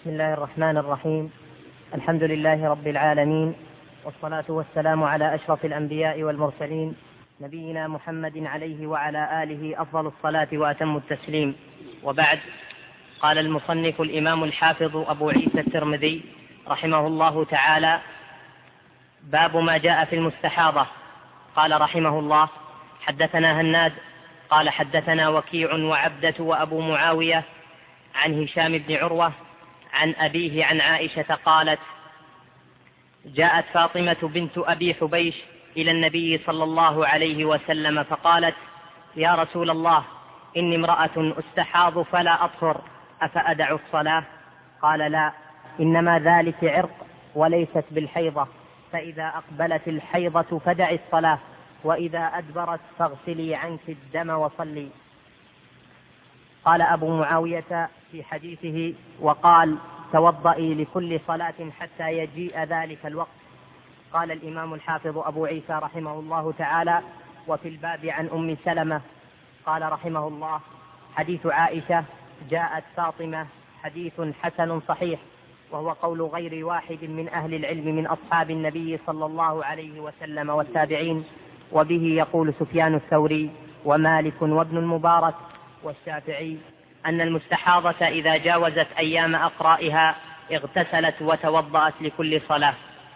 بسم الله الرحمن الرحيم. الحمد لله رب العالمين، والصلاة والسلام على أشرف الأنبياء والمرسلين، نبينا محمد عليه وعلى آله أفضل الصلاة وأتم التسليم. وبعد، قال المصنف الإمام الحافظ أبو عيسى الترمذي رحمه الله تعالى: باب ما جاء في المستحاضة. قال رحمه الله: حدثنا هناد قال حدثنا وكيع وعبدة وأبو معاوية عن هشام بن عروة عن أبيه عن عائشة قالت: جاءت فاطمة بنت أبي حبيش إلى النبي صلى الله عليه وسلم فقالت: يا رسول الله، إني امرأة أستحاض فلا أطهر، أفأدع الصلاة؟ قال: لا، إنما ذلك عرق وليست بالحيضة، فإذا أقبلت الحيضة فدعي الصلاة، وإذا أدبرت فاغسلي عنك الدم وصلي. قال أبو معاوية في حديثه: وقال: توضئي لكل صلاة حتى يجيء ذلك الوقت. قال الإمام الحافظ أبو عيسى رحمه الله تعالى: وفي الباب عن أم سلمة. قال رحمه الله: حديث عائشة جاءت فاطمة حديث حسن صحيح، وهو قول غير واحد من أهل العلم من أصحاب النبي صلى الله عليه وسلم والتابعين، وبه يقول سفيان الثوري ومالك وابن المبارك والشافعي أن المستحاضة إذا جاوزت أيام أقرائها اغتسلت وتوضأت لكل صلاة.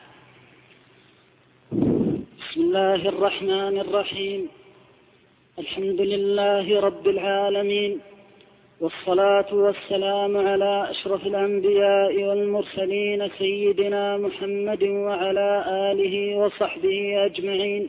بسم الله الرحمن الرحيم. الحمد لله رب العالمين، والصلاة والسلام على أشرف الأنبياء والمرسلين سيدنا محمد وعلى آله وصحبه أجمعين.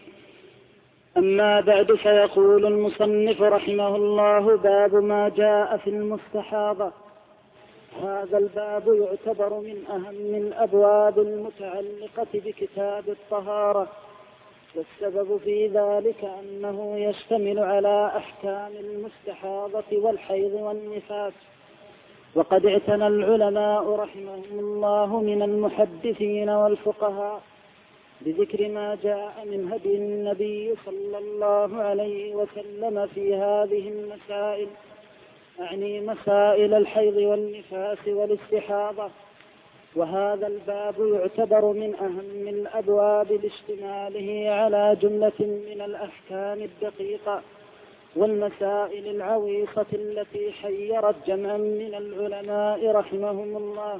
أما بعد، فيقول المصنف رحمه الله: باب ما جاء في المستحاضة. هذا الباب يعتبر من أهم الأبواب المتعلقة بكتاب الطهارة، والسبب في ذلك أنه يشتمل على أحكام المستحاضة والحيض والنفاس. وقد اعتنى العلماء رحمهم الله من المحدثين والفقهاء بذكر ما جاء من هدي النبي صلى الله عليه وسلم في هذه المسائل، أعني مسائل الحيض والنفاس والاستحاضة. وهذا الباب يعتبر من أهم الأبواب لاشتماله على جملة من الأحكام الدقيقة والمسائل العويصة التي حيرت جمعا من العلماء رحمهم الله.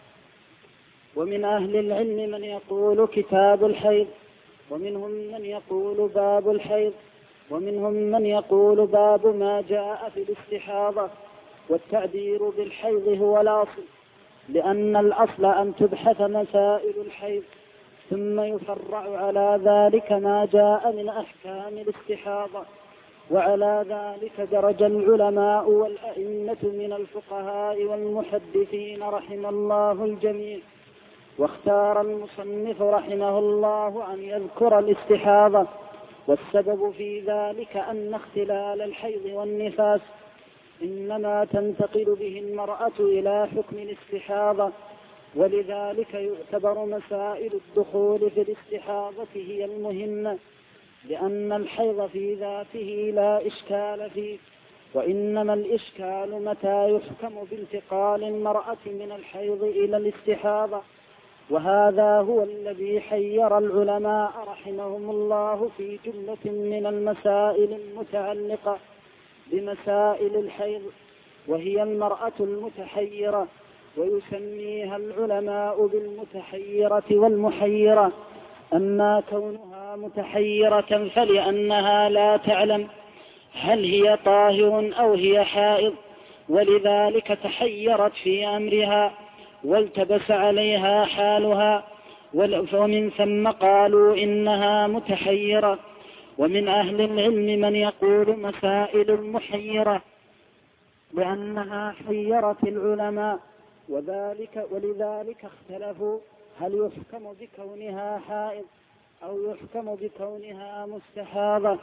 ومن أهل العلم من يقول كتاب الحيض، ومنهم من يقول باب الحيض، ومنهم من يقول باب ما جاء في الاستحاضة. والتعبير بالحيض هو الأصل، لأن الأصل أن تبحث مسائل الحيض، ثم يفرع على ذلك ما جاء من أحكام الاستحاضة. وعلى ذلك درج العلماء والأئمة من الفقهاء والمحدثين رحم الله الجميع. واختار المصنف رحمه الله أن يذكر الاستحاضة، والسبب في ذلك أن اختلال الحيض والنفاس إنما تنتقل به المرأة إلى حكم الاستحاضة، ولذلك يعتبر مسائل الدخول في الاستحاضة هي المهمة، لأن الحيض في ذاته لا إشكال فيه، وإنما الإشكال متى يحكم بانتقال المرأة من الحيض إلى الاستحاضة. وهذا هو الذي حير العلماء رحمهم الله في جملة من المسائل المتعلقة بمسائل الحيض، وهي المرأة المتحيرة، ويسميها العلماء بالمتحيرة والمحيرة. أما كونها متحيرة فلأنها لا تعلم هل هي طاهر أو هي حائض، ولذلك تحيرت في أمرها والتبس عليها حالها، ومن ثم قالوا إنها متحيرة. ومن أهل العلم من يقول مسائل المحيرة، لأنها حيرت العلماء، ولذلك اختلفوا هل يحكم بكونها حائض أو يحكم بكونها مستحاضة.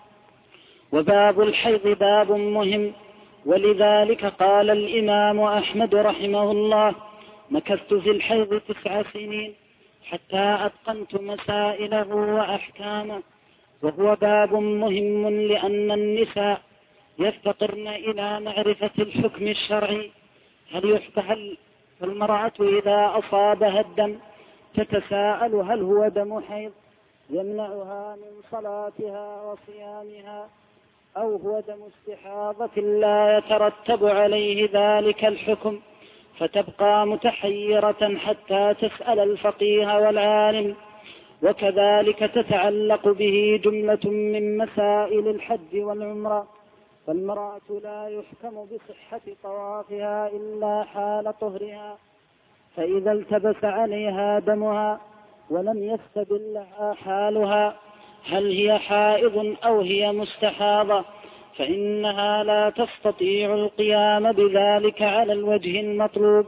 وباب الحيض باب مهم، ولذلك قال الإمام أحمد رحمه الله: مكثت في الحيض 9 سنين حتى أتقنت مسائله وأحكامه. وهو باب مهم لأن النساء يفتقرن إلى معرفة الحكم الشرعي، فالمرأة إذا أصابها الدم تتساءل هل هو دم حيض يمنعها من صلاتها وصيامها أو هو دم استحاضة لا يترتب عليه ذلك الحكم، فتبقى متحيرة حتى تسأل الفقيه والعالم. وكذلك تتعلق به جملة من مسائل الحج والعمرة. فالمرأة لا يحكم بصحة طوافها إلا حال طهرها، فإذا التبس عليها دمها ولم يستبل لها حالها هل هي حائض أو هي مستحاضة فإنها لا تستطيع القيام بذلك على الوجه المطلوب.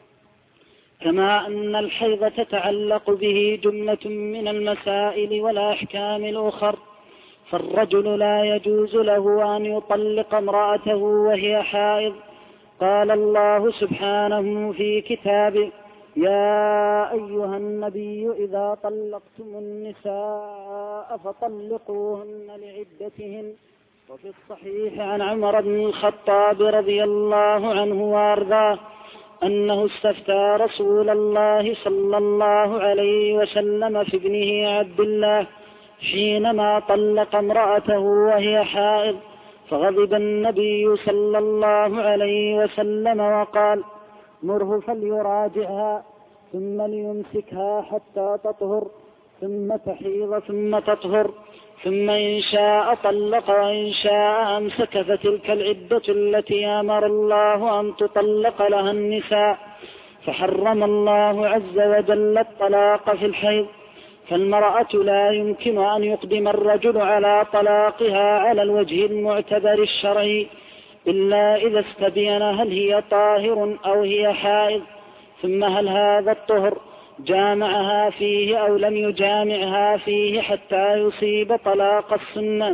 كما أن الحيض تتعلق به جملة من المسائل والأحكام الأخر، فالرجل لا يجوز له أن يطلق امرأته وهي حائض. قال الله سبحانه في كتابه: يا أيها النبي إذا طلقتم النساء فطلقوهن لعدتهن. وفي الصحيح عن عمر بن الخطاب رضي الله عنه وارضاه أنه استفتى رسول الله صلى الله عليه وسلم في ابنه عبد الله حينما طلق امرأته وهي حائض، فغضب النبي صلى الله عليه وسلم وقال: مره فليراجعها ثم ليمسكها حتى تطهر ثم تحيض ثم تطهر، ثم إن شاء طلق وإن شاء أمسك، فتلك العدة التي أمر الله أن تطلق لها النساء. فحرم الله عز وجل الطلاق في الحيض. فالمرأة لا يمكن أن يقدم الرجل على طلاقها على الوجه المعتبر الشرعي إلا إذا استبين هل هي طاهر أو هي حائض، ثم هل هذا الطهر جامعها فيه أو لم يجامعها فيه حتى يصيب طلاق السنة.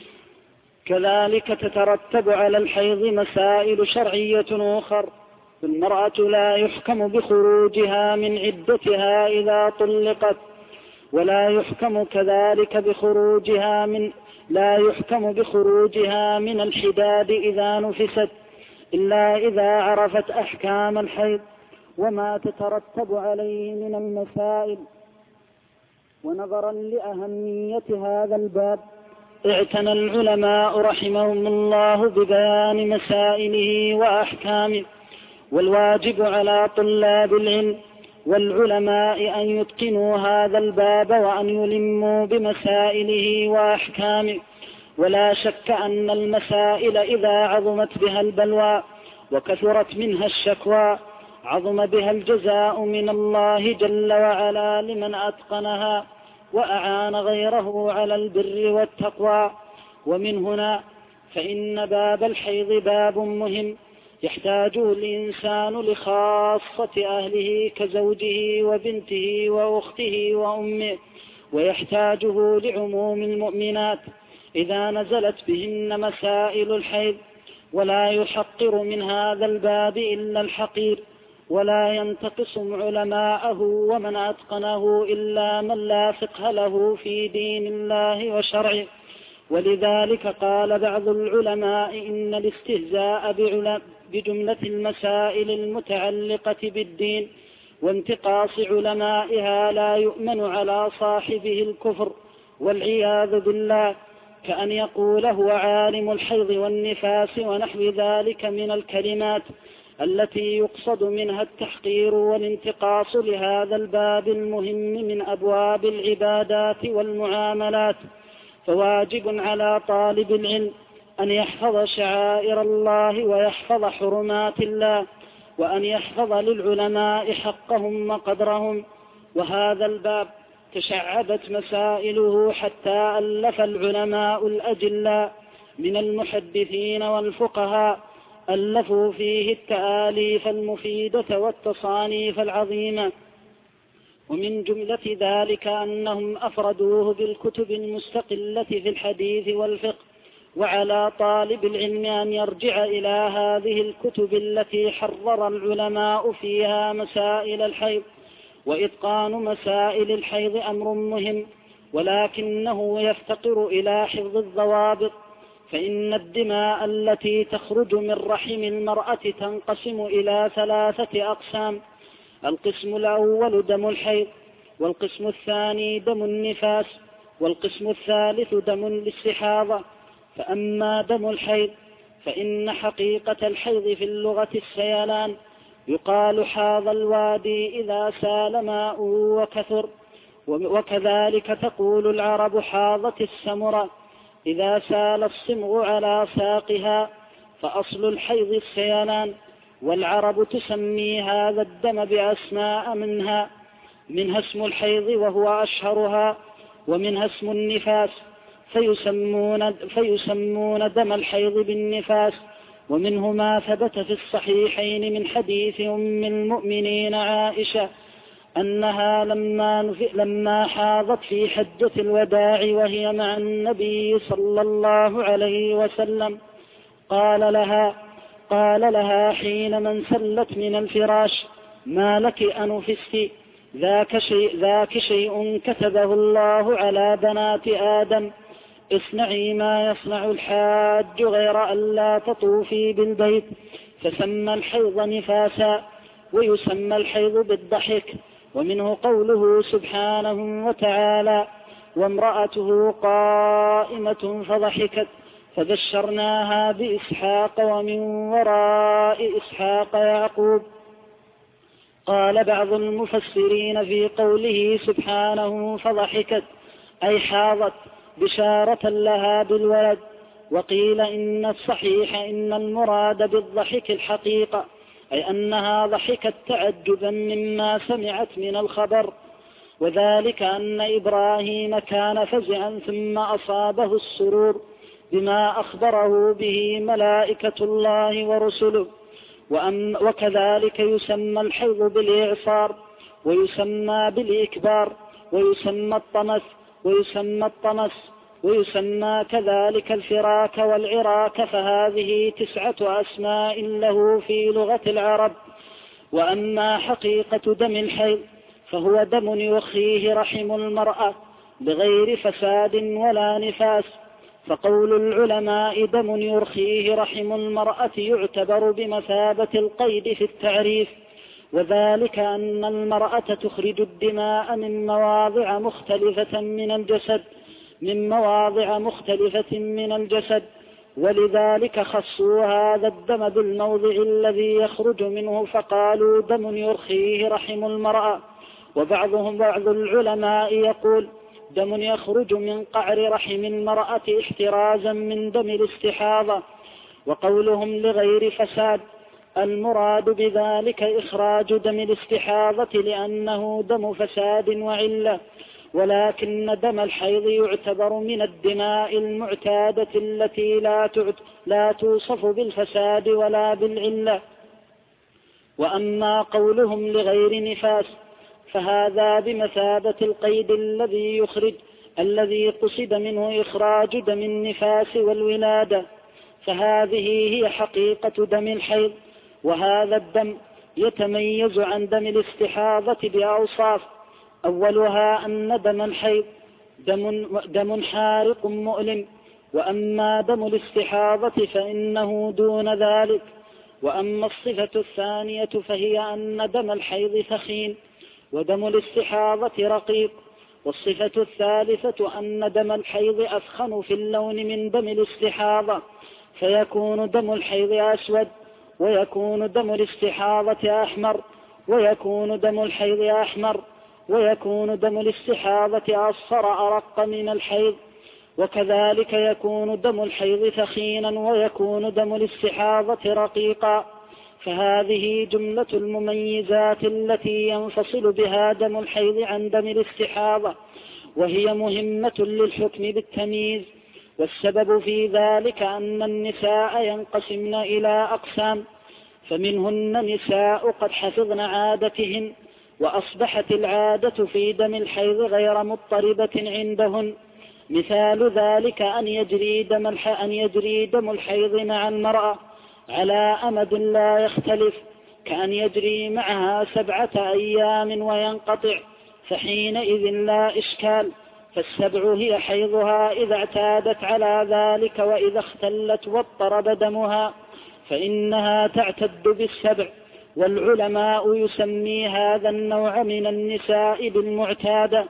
كذلك تترتب على الحيض مسائل شرعية أخرى. المرأة لا يحكم بخروجها من عدتها إذا طلقت، ولا يحكم كذلك بخروجها من الحداد إذا نفست إلا إذا عرفت أحكام الحيض وما تترتب عليه من المسائل. ونظرا لأهمية هذا الباب اعتنى العلماء رحمهم الله ببيان مسائله وأحكامه. والواجب على طلاب العلم والعلماء أن يتقنوا هذا الباب وأن يلموا بمسائله وأحكامه. ولا شك أن المسائل إذا عظمت بها البلوى وكثرت منها الشكوى عظم بها الجزاء من الله جل وعلا لمن أتقنها وأعان غيره على البر والتقوى. ومن هنا فإن باب الحيض باب مهم يحتاجه الإنسان لخاصة أهله كزوجه وبنته وأخته وأمه، ويحتاجه لعموم المؤمنات إذا نزلت بهن مسائل الحيض. ولا يحقر من هذا الباب إلا الحقير، ولا ينتقص علماءه ومن أتقنه إلا من لا فقه له في دين الله وشرعه. ولذلك قال بعض العلماء إن الاستهزاء بجملة المسائل المتعلقة بالدين وانتقاص علمائها لا يؤمن على صاحبه الكفر والعياذ بالله، كأن يقول هو عالم الحيض والنفاس ونحو ذلك من الكلمات التي يقصد منها التحقير والانتقاص لهذا الباب المهم من أبواب العبادات والمعاملات. فواجب على طالب العلم أن يحفظ شعائر الله ويحفظ حرمات الله، وأن يحفظ للعلماء حقهم وقدرهم. وهذا الباب تشعبت مسائله حتى ألف العلماء الأجلاء من المحدثين والفقهاء ألفوا فيه التآليف المفيدة والتصانيف العظيمة. ومن جملة ذلك أنهم أفردوه بالكتب المستقلة في الحديث والفقه. وعلى طالب العلم أن يرجع إلى هذه الكتب التي حرر العلماء فيها مسائل الحيض. وإتقان مسائل الحيض أمر مهم، ولكنه يفتقر إلى حفظ الضوابط. فإن الدماء التي تخرج من رحم المرأة تنقسم إلى 3 أقسام: القسم الأول دم الحيض، والقسم الثاني دم النفاس، والقسم الثالث دم الاستحاضة. فأما دم الحيض فإن حقيقة الحيض في اللغة السيلان، يقال حاض الوادي إذا سال ماء وكثر، وكذلك تقول العرب حاضت السمرة إذا سال الصمغ على ساقها. فأصل الحيض السيلان، والعرب تسمي هذا الدم بأسماء منها اسم الحيض وهو أشهرها، ومنها اسم النفاس فيسمون دم الحيض بالنفاس. ومنه ما ثبت في الصحيحين من حديث أم المؤمنين عائشة أنها لما حاضت في حجة الوداع وهي مع النبي صلى الله عليه وسلم قال لها حين من سلت من الفراش: ما لك أنفست؟ ذاك شيء كتبه الله على بنات آدم، اصنعي ما يصنع الحاج غير أن لا تطوفي بالبيت. فسمى الحيض نفاسا، ويسمى الحيض بالضحك. ومنه قوله سبحانه وتعالى: وامرأته قائمة فضحكت فبشرناها بإسحاق ومن وراء إسحاق يعقوب. قال بعض المفسرين في قوله سبحانه فضحكت أي حاضت بشارة لها بالولد. وقيل إن الصحيح إن المراد بالضحك الحقيقة، أي أنها ضحكت تعجبا مما سمعت من الخبر، وذلك أن إبراهيم كان فزعا ثم أصابه السرور بما أخبره به ملائكة الله ورسله. وكذلك يسمى الحيض بالإعصار، ويسمى بالإكبار، ويسمى الطمس، ويسمى كذلك الفراك والعراك، فهذه 9 أسماء له في لغة العرب. وأما حقيقة دم الحيض فهو دم يخيه رحم المرأة بغير فساد ولا نفاس. فقول العلماء دم يرخيه رحم المرأة يعتبر بمثابة القيد في التعريف، وذلك أن المرأة تخرج الدماء من مواضع مختلفة من الجسد، ولذلك خصوا هذا الدم بالموضع الذي يخرج منه فقالوا دم يرخيه رحم المرأة. بعض العلماء يقول دم يخرج من قعر رحم المرأة احترازا من دم الاستحاضة. وقولهم لغير فساد المراد بذلك إخراج دم الاستحاضة لأنه دم فساد وعلة، ولكن دم الحيض يعتبر من الدماء المعتادة التي لا توصف بالفساد ولا بالعلة. وأما قولهم لغير نفاس فهذا بمثابة القيد الذي قصد منه إخراج دم النفاس والولادة، فهذه هي حقيقة دم الحيض. وهذا الدم يتميز عن دم الاستحاضة بأوصاف، أولها أن دم الحيض دم حارق مؤلم، وأما دم الاستحاضة فإنه دون ذلك. وأما الصفة الثانية فهي أن دم الحيض ثخين ودم الاستحاضة رقيق. والصفة الثالثة أن دم الحيض أثخن في اللون من دم الاستحاضة، فيكون دم الحيض أسود، ويكون دم الاستحاضة أحمر، ويكون دم الحيض أحمر، ويكون دم الاستحاضة أصفر أرق من الحيض. وكذلك يكون دم الحيض ثخينا ويكون دم الاستحاضة رقيقا. فهذه جملة المميزات التي ينفصل بها دم الحيض عن دم الاستحاضة، وهي مهمة للحكم بالتمييز. والسبب في ذلك أن النساء ينقسمن إلى أقسام، فمنهن نساء قد حفظن عادتهن وأصبحت العادة في دم الحيض غير مضطربة عندهن. مثال ذلك أن يجري دم الحيض مع المرأة على أمد لا يختلف، كأن يجري معها 7 أيام وينقطع، فحينئذ لا إشكال، فالسبع هي حيضها إذا اعتادت على ذلك، وإذا اختلت واضطرب دمها فإنها تعتد بالسبع. والعلماء يسمي هذا النوع من النساء بالمعتادة.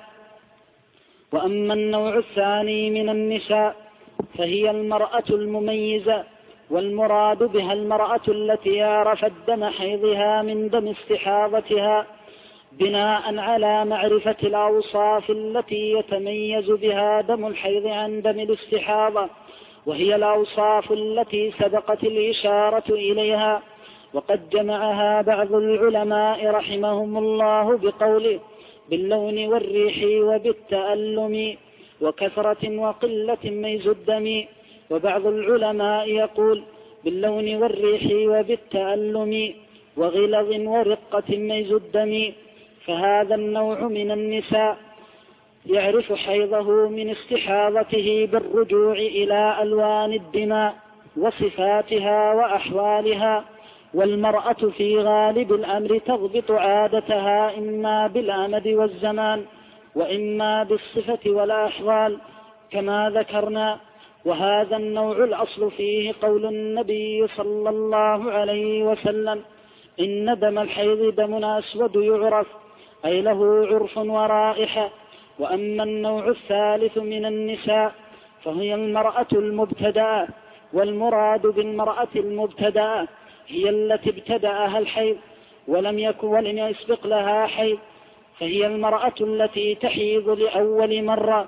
وأما النوع الثاني من النساء فهي المرأة المميزة، والمراد بها المرأة التي عرفت دم حيضها من دم استحاضتها بناء على معرفة الأوصاف التي يتميز بها دم الحيض عن دم الاستحاضة، وهي الأوصاف التي سبقت الإشارة إليها. وقد جمعها بعض العلماء رحمهم الله بقوله باللون والريح وبالتألم وكثرة وقلة ميز الدم. وبعض العلماء يقول باللون والريح وبالتألم وغلظ ورقة ميز الدم. فهذا النوع من النساء يعرف حيضه من استحاضته بالرجوع إلى ألوان الدماء وصفاتها وأحوالها. والمرأة في غالب الأمر تضبط عادتها إما بالأمد والزمان وإما بالصفة والأحوال كما ذكرنا. وهذا النوع الأصل فيه قول النبي صلى الله عليه وسلم إن دم الحيض دم أسود يعرف، أي له عرف ورائحة. وأما النوع الثالث من النساء فهي المرأة المبتدأة، والمراد بالمرأة المبتدأة هي التي ابتدأها الحيض ولم يسبق لها حيض، فهي المرأة التي تحيض لأول مرة،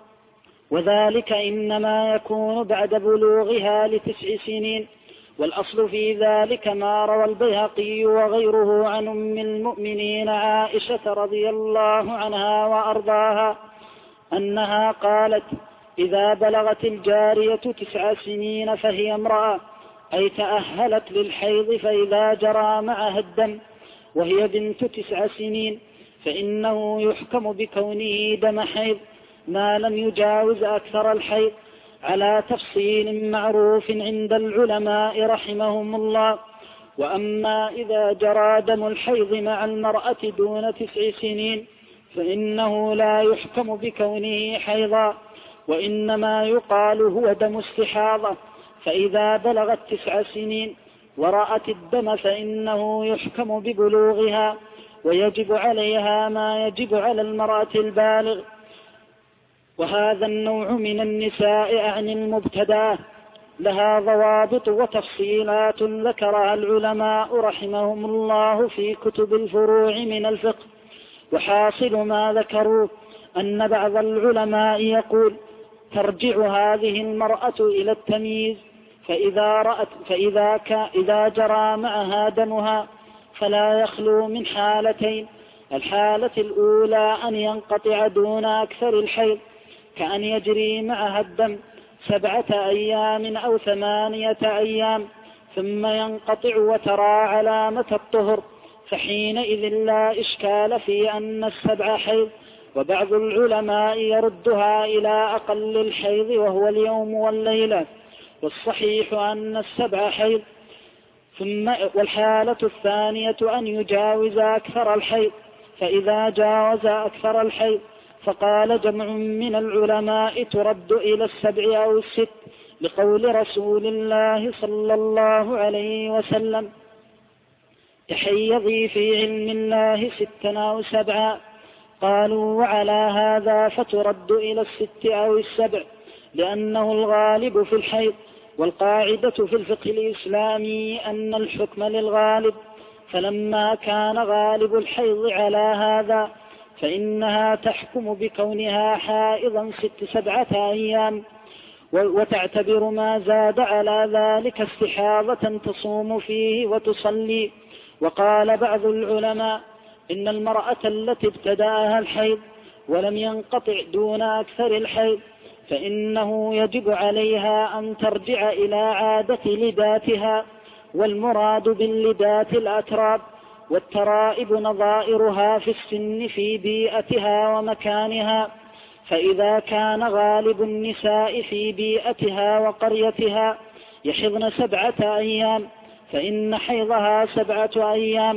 وذلك إنما يكون بعد بلوغها ل9 سنين. والأصل في ذلك ما روى البيهقي وغيره عن أم المؤمنين عائشة رضي الله عنها وأرضاها أنها قالت إذا بلغت الجارية 9 سنين فهي امرأة، أي تأهلت للحيض، فإذا جرى معها الدم وهي بنت 9 سنين فإنه يحكم بكونه دم حيض ما لم يجاوز أكثر الحيض على تفصيل معروف عند العلماء رحمهم الله. وأما إذا جرى دم الحيض مع المرأة دون 9 سنين فإنه لا يحكم بكونه حيضا، وإنما يقال هو دم استحاضة. فإذا بلغت 9 سنين ورأت الدم فإنه يحكم ببلوغها ويجب عليها ما يجب على المرأة البالغ. وهذا النوع من النساء عن المبتدأة لها ضوابط وتفصيلات ذكرها العلماء رحمهم الله في كتب الفروع من الفقه. وحاصل ما ذكروا أن بعض العلماء يقول ترجع هذه المرأة إلى التمييز، فإذا جرى معها دمها فلا يخلو من حالتين: الحالة الأولى أن ينقطع دون أكثر الحيض كأن يجري معها الدم 7 أيام أو 8 أيام ثم ينقطع وترى علامة الطهر، فحينئذ لا إشكال في أن 7 حيض. وبعض العلماء يردها إلى أقل الحيض وهو اليوم والليلة، والصحيح أن 7 حيض. والحالة الثانية أن يجاوز أكثر الحيض، فإذا جاوز أكثر الحيض فقال جمع من العلماء ترد إلى 7 أو 6 لقول رسول الله صلى الله عليه وسلم تحيضي في علم الله 6 أو 7. قالوا وعلى هذا فترد إلى 6 أو 7 لأنه الغالب في الحيض. والقاعدة في الفقه الإسلامي أن الحكم للغالب، فلما كان غالب الحيض على هذا فإنها تحكم بكونها حائضا 7 أيام، وتعتبر ما زاد على ذلك استحاضة تصوم فيه وتصلي. وقال بعض العلماء إن المرأة التي ابتدأها الحيض ولم ينقطع دون أكثر الحيض فإنه يجب عليها أن ترجع إلى عادة لداتها، والمراد باللدات الأتراب، والترائب نظائرها في السن في بيئتها ومكانها. فإذا كان غالب النساء في بيئتها وقريتها يحضن 7 أيام فإن حيضها 7 أيام.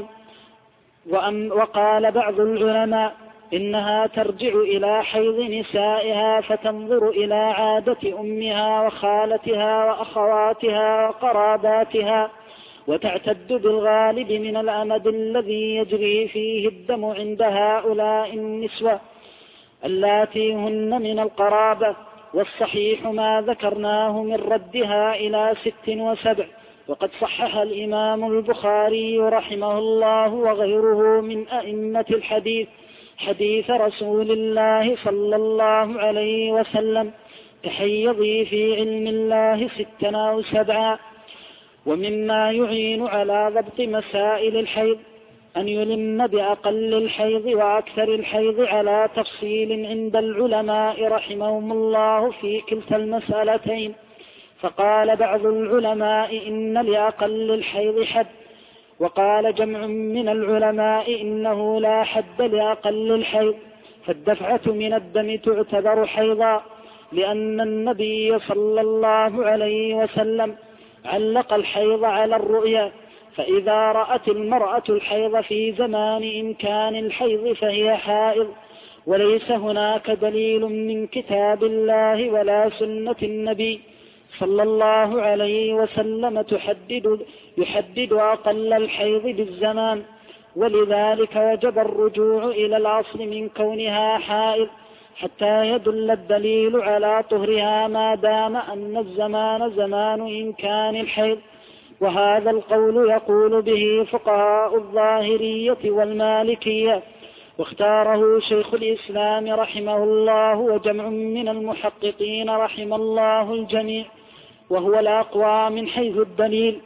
وقال بعض العلماء إنها ترجع إلى حيض نسائها فتنظر إلى عادة أمها وخالتها وأخواتها وقراباتها وتعتد بالغالب من الأمد الذي يجري فيه الدم عند هؤلاء النسوة اللاتي هن من القرابة. والصحيح ما ذكرناه من ردها إلى 6 و7. وقد صحح الإمام البخاري رحمه الله وغيره من أئمة الحديث حديث رسول الله صلى الله عليه وسلم: تحيضي في علم الله 6 أو 7. ومما يعين على ضبط مسائل الحيض أن يلم بأقل الحيض وأكثر الحيض على تفصيل عند العلماء رحمهم الله في كلتا المسألتين. فقال بعض العلماء إن لأقل الحيض حد، وقال جمع من العلماء إنه لا حد لأقل الحيض، فالدفعة من الدم تعتبر حيضا، لأن النبي صلى الله عليه وسلم علق الحيض على الرؤيا، فإذا رأت المرأة الحيض في زمان إمكان الحيض فهي حائض، وليس هناك دليل من كتاب الله ولا سنة النبي صلى الله عليه وسلم يحدد أقل الحيض بالزمان، ولذلك وجب الرجوع إلى الأصل من كونها حائض حتى يدل الدليل على طهرها ما دام أن الزمان زمان إمكان الحيض. وهذا القول يقول به فقهاء الظاهرية والمالكية، واختاره شيخ الإسلام رحمه الله وجمع من المحققين رحم الله الجميع، وهو الأقوى من حيث الدليل.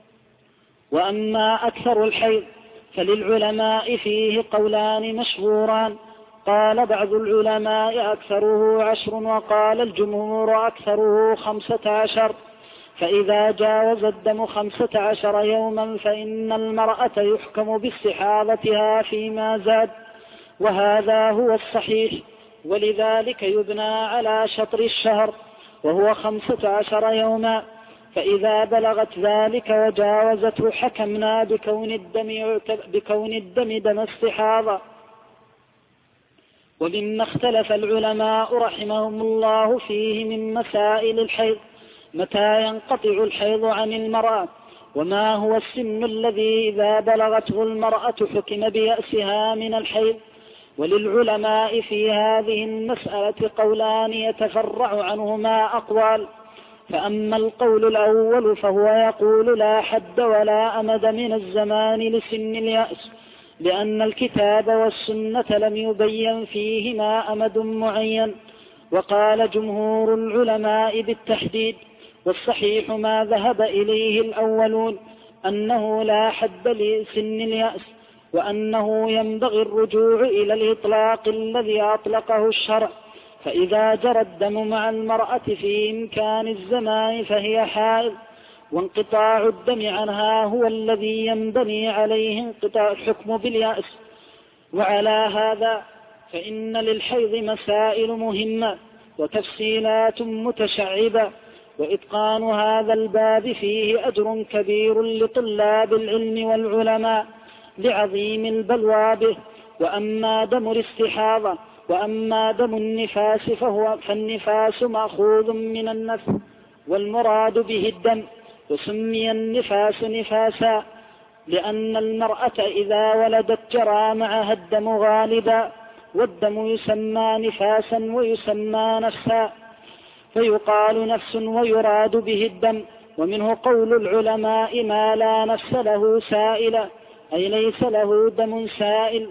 وأما أكثر الحيض فللعلماء فيه قولان مشهوران، قال بعض العلماء أكثره 10 وقال الجمهور أكثره 15. فإذا جاوز الدم 15 يوما فإن المرأة يحكم باستحاضتها فيما زاد، وهذا هو الصحيح، ولذلك يبنى على شطر الشهر وهو 15 يوما، فإذا بلغت ذلك وجاوزته حكمنا بكون الدم دم استحاضة. ومما اختلف العلماء رحمهم الله فيه من مسائل الحيض متى ينقطع الحيض عن المرأة، وما هو السن الذي إذا بلغته المرأة حكم بيأسها من الحيض. وللعلماء في هذه المسألة قولان يتفرع عنهما أقوال. فأما القول الأول فهو يقول لا حد ولا أمد من الزمان لسن اليأس، لأن الكتاب والسنة لم يبين فيهما أمد معين. وقال جمهور العلماء بالتحديد، والصحيح ما ذهب إليه الأولون أنه لا حد لسن اليأس، وأنه ينبغي الرجوع إلى الإطلاق الذي أطلقه الشرع، فإذا جرى الدم مع المرأة في إمكان الزمان فهي حائض، وانقطاع الدم عنها هو الذي ينبني عليه انقطاع الحكم باليأس. وعلى هذا فإن للحيض مسائل مهمة وتفصيلات متشعبة، وإتقان هذا الباب فيه أجر كبير لطلاب العلم والعلماء لعظيم البلوى به. وأما دم الاستحاضة وأما دم النفاس فالنفاس مأخوذ من النفس، والمراد به الدم، وسمي النفاس نفاسا لأن المرأة إذا ولدت جرى معها الدم غالبا، والدم يسمى نفاسا ويسمى نفسا، فيقال نفس ويراد به الدم. ومنه قول العلماء ما لا نفس له سائلا، أي ليس له دم سائل.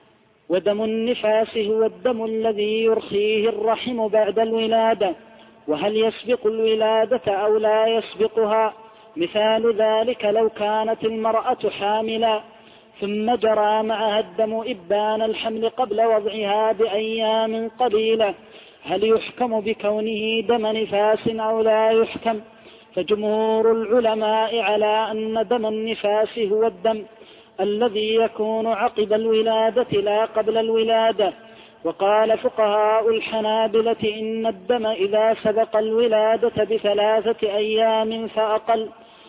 ودم النفاس هو الدم الذي يرخيه الرحم بعد الولادة، وهل يسبق الولادة أو لا يسبقها؟ مثال ذلك لو كانت المرأة حاملا ثم جرى معها الدم إبان الحمل قبل وضعها بأيام قليلة، هل يحكم بكونه دم نفاس أو لا يحكم؟ فجمهور العلماء على أن دم النفاس هو الدم الذي يكون عقب الولادة لا قبل الولادة. وقال فقهاء الحنابلة إن الدم إذا سبق الولادة ب3 أيام فأقل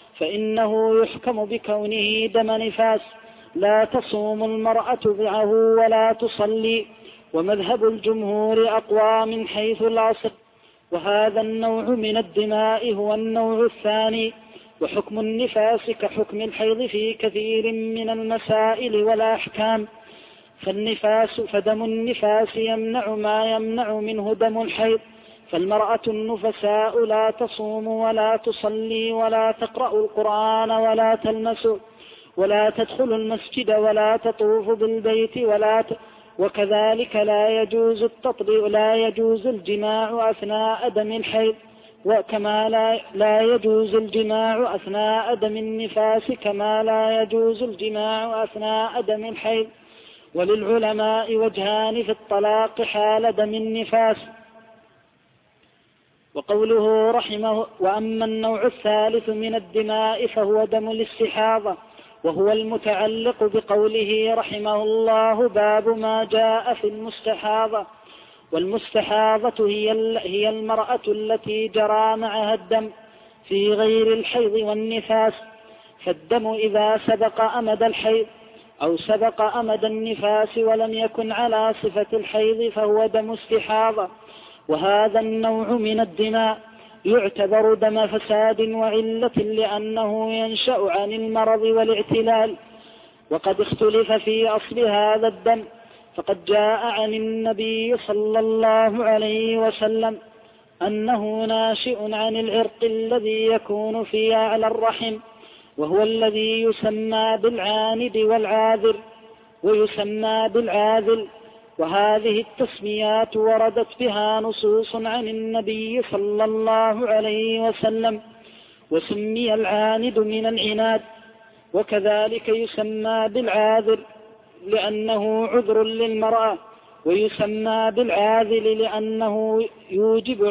فإنه يحكم بكونه دم نفاس، لا تصوم المرأة معه ولا تصلي. ومذهب الجمهور أقوى من حيث الأصل. وهذا النوع من الدماء هو النوع الثاني، وحكم النفاس كحكم الحيض في كثير من المسائل والأحكام. فدم النفاس يمنع ما يمنع منه دم الحيض. فالمرأة النفساء لا تصوم ولا تصلي ولا تقرأ القرآن ولا تلمس ولا تدخل المسجد ولا تطوف بالبيت وكذلك لا يجوز الجماع أثناء دم الحيض، وكما لا يجوز الجماع أثناء دم النفاس كما لا يجوز الجماع أثناء دم الحيض. وللعلماء وجهان في الطلاق حال دم النفاس. وقوله رحمه: وأما النوع الثالث من الدماء فهو دم الاستحاضة، وهو المتعلق بقوله رحمه الله: باب ما جاء في المستحاضة. والمستحاضة هي المرأة التي جرى معها الدم في غير الحيض والنفاس. فالدم إذا سبق أمد الحيض أو سبق أمد النفاس ولم يكن على صفة الحيض فهو دم استحاضة. وهذا النوع من الدماء يعتبر دم فساد وعلة، لأنه ينشأ عن المرض والاعتلال. وقد اختلف في أصل هذا الدم، فقد جاء عن النبي صلى الله عليه وسلم أنه ناشئ عن العرق الذي يكون في أعلى الرحم، وهو الذي يسمى بالعاند والعاذر ويسمى بالعاذل. وهذه التسميات وردت بها نصوص عن النبي صلى الله عليه وسلم. وسمي العاند من العناد، وكذلك يسمى بالعاذر لأنه عذر للمرأة، ويسمى بالعاذل لأنه يوجب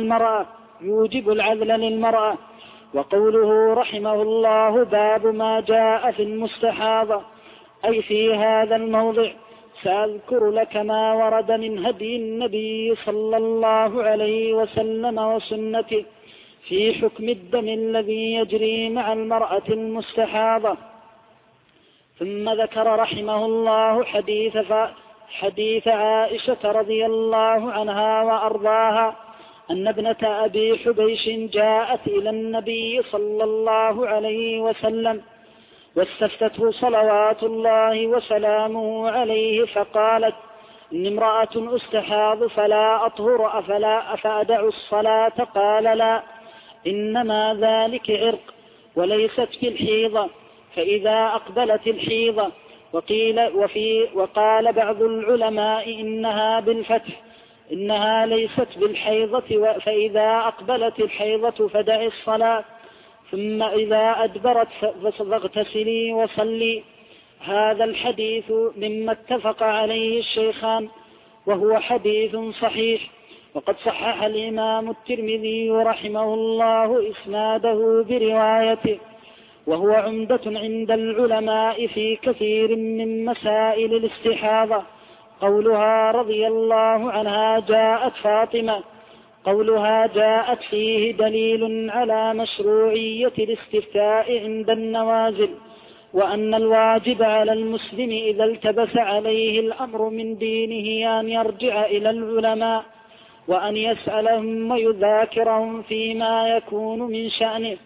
العذل للمرأة. وقوله رحمه الله: باب ما جاء في المستحاضة، أي في هذا الموضع سأذكر لك ما ورد من هدي النبي صلى الله عليه وسلم وسنته في حكم الدم الذي يجري مع المرأة المستحاضة. ثم ذكر رحمه الله حديث عائشة رضي الله عنها وأرضاها أن ابنة أبي حبيش جاءت إلى النبي صلى الله عليه وسلم واستفتته صلوات الله وسلامه عليه، فقالت: إن امرأة استحاض فلا أطهر أفأدع الصلاة؟ قال: لا، إنما ذلك عرق وليست في الحيضة، فإذا أقبلت الحيضة. وقال بعض العلماء إنها بالفتح، إنها ليست بالحيضة، فإذا أقبلت الحيضة فدع الصلاة، ثم إذا أدبرت فاغتسلي وصلي. هذا الحديث مما اتفق عليه الشيخان، وهو حديث صحيح. وقد صحح الإمام الترمذي رحمه الله إسناده بروايته، وهو عمدة عند العلماء في كثير من مسائل الاستحاضة. قولها رضي الله عنها جاءت فاطمة، قولها جاءت فيه دليل على مشروعية الاستفتاء عند النوازل، وأن الواجب على المسلم إذا التبس عليه الأمر من دينه أن يرجع إلى العلماء وأن يسألهم ويذاكرهم فيما يكون من شأنه.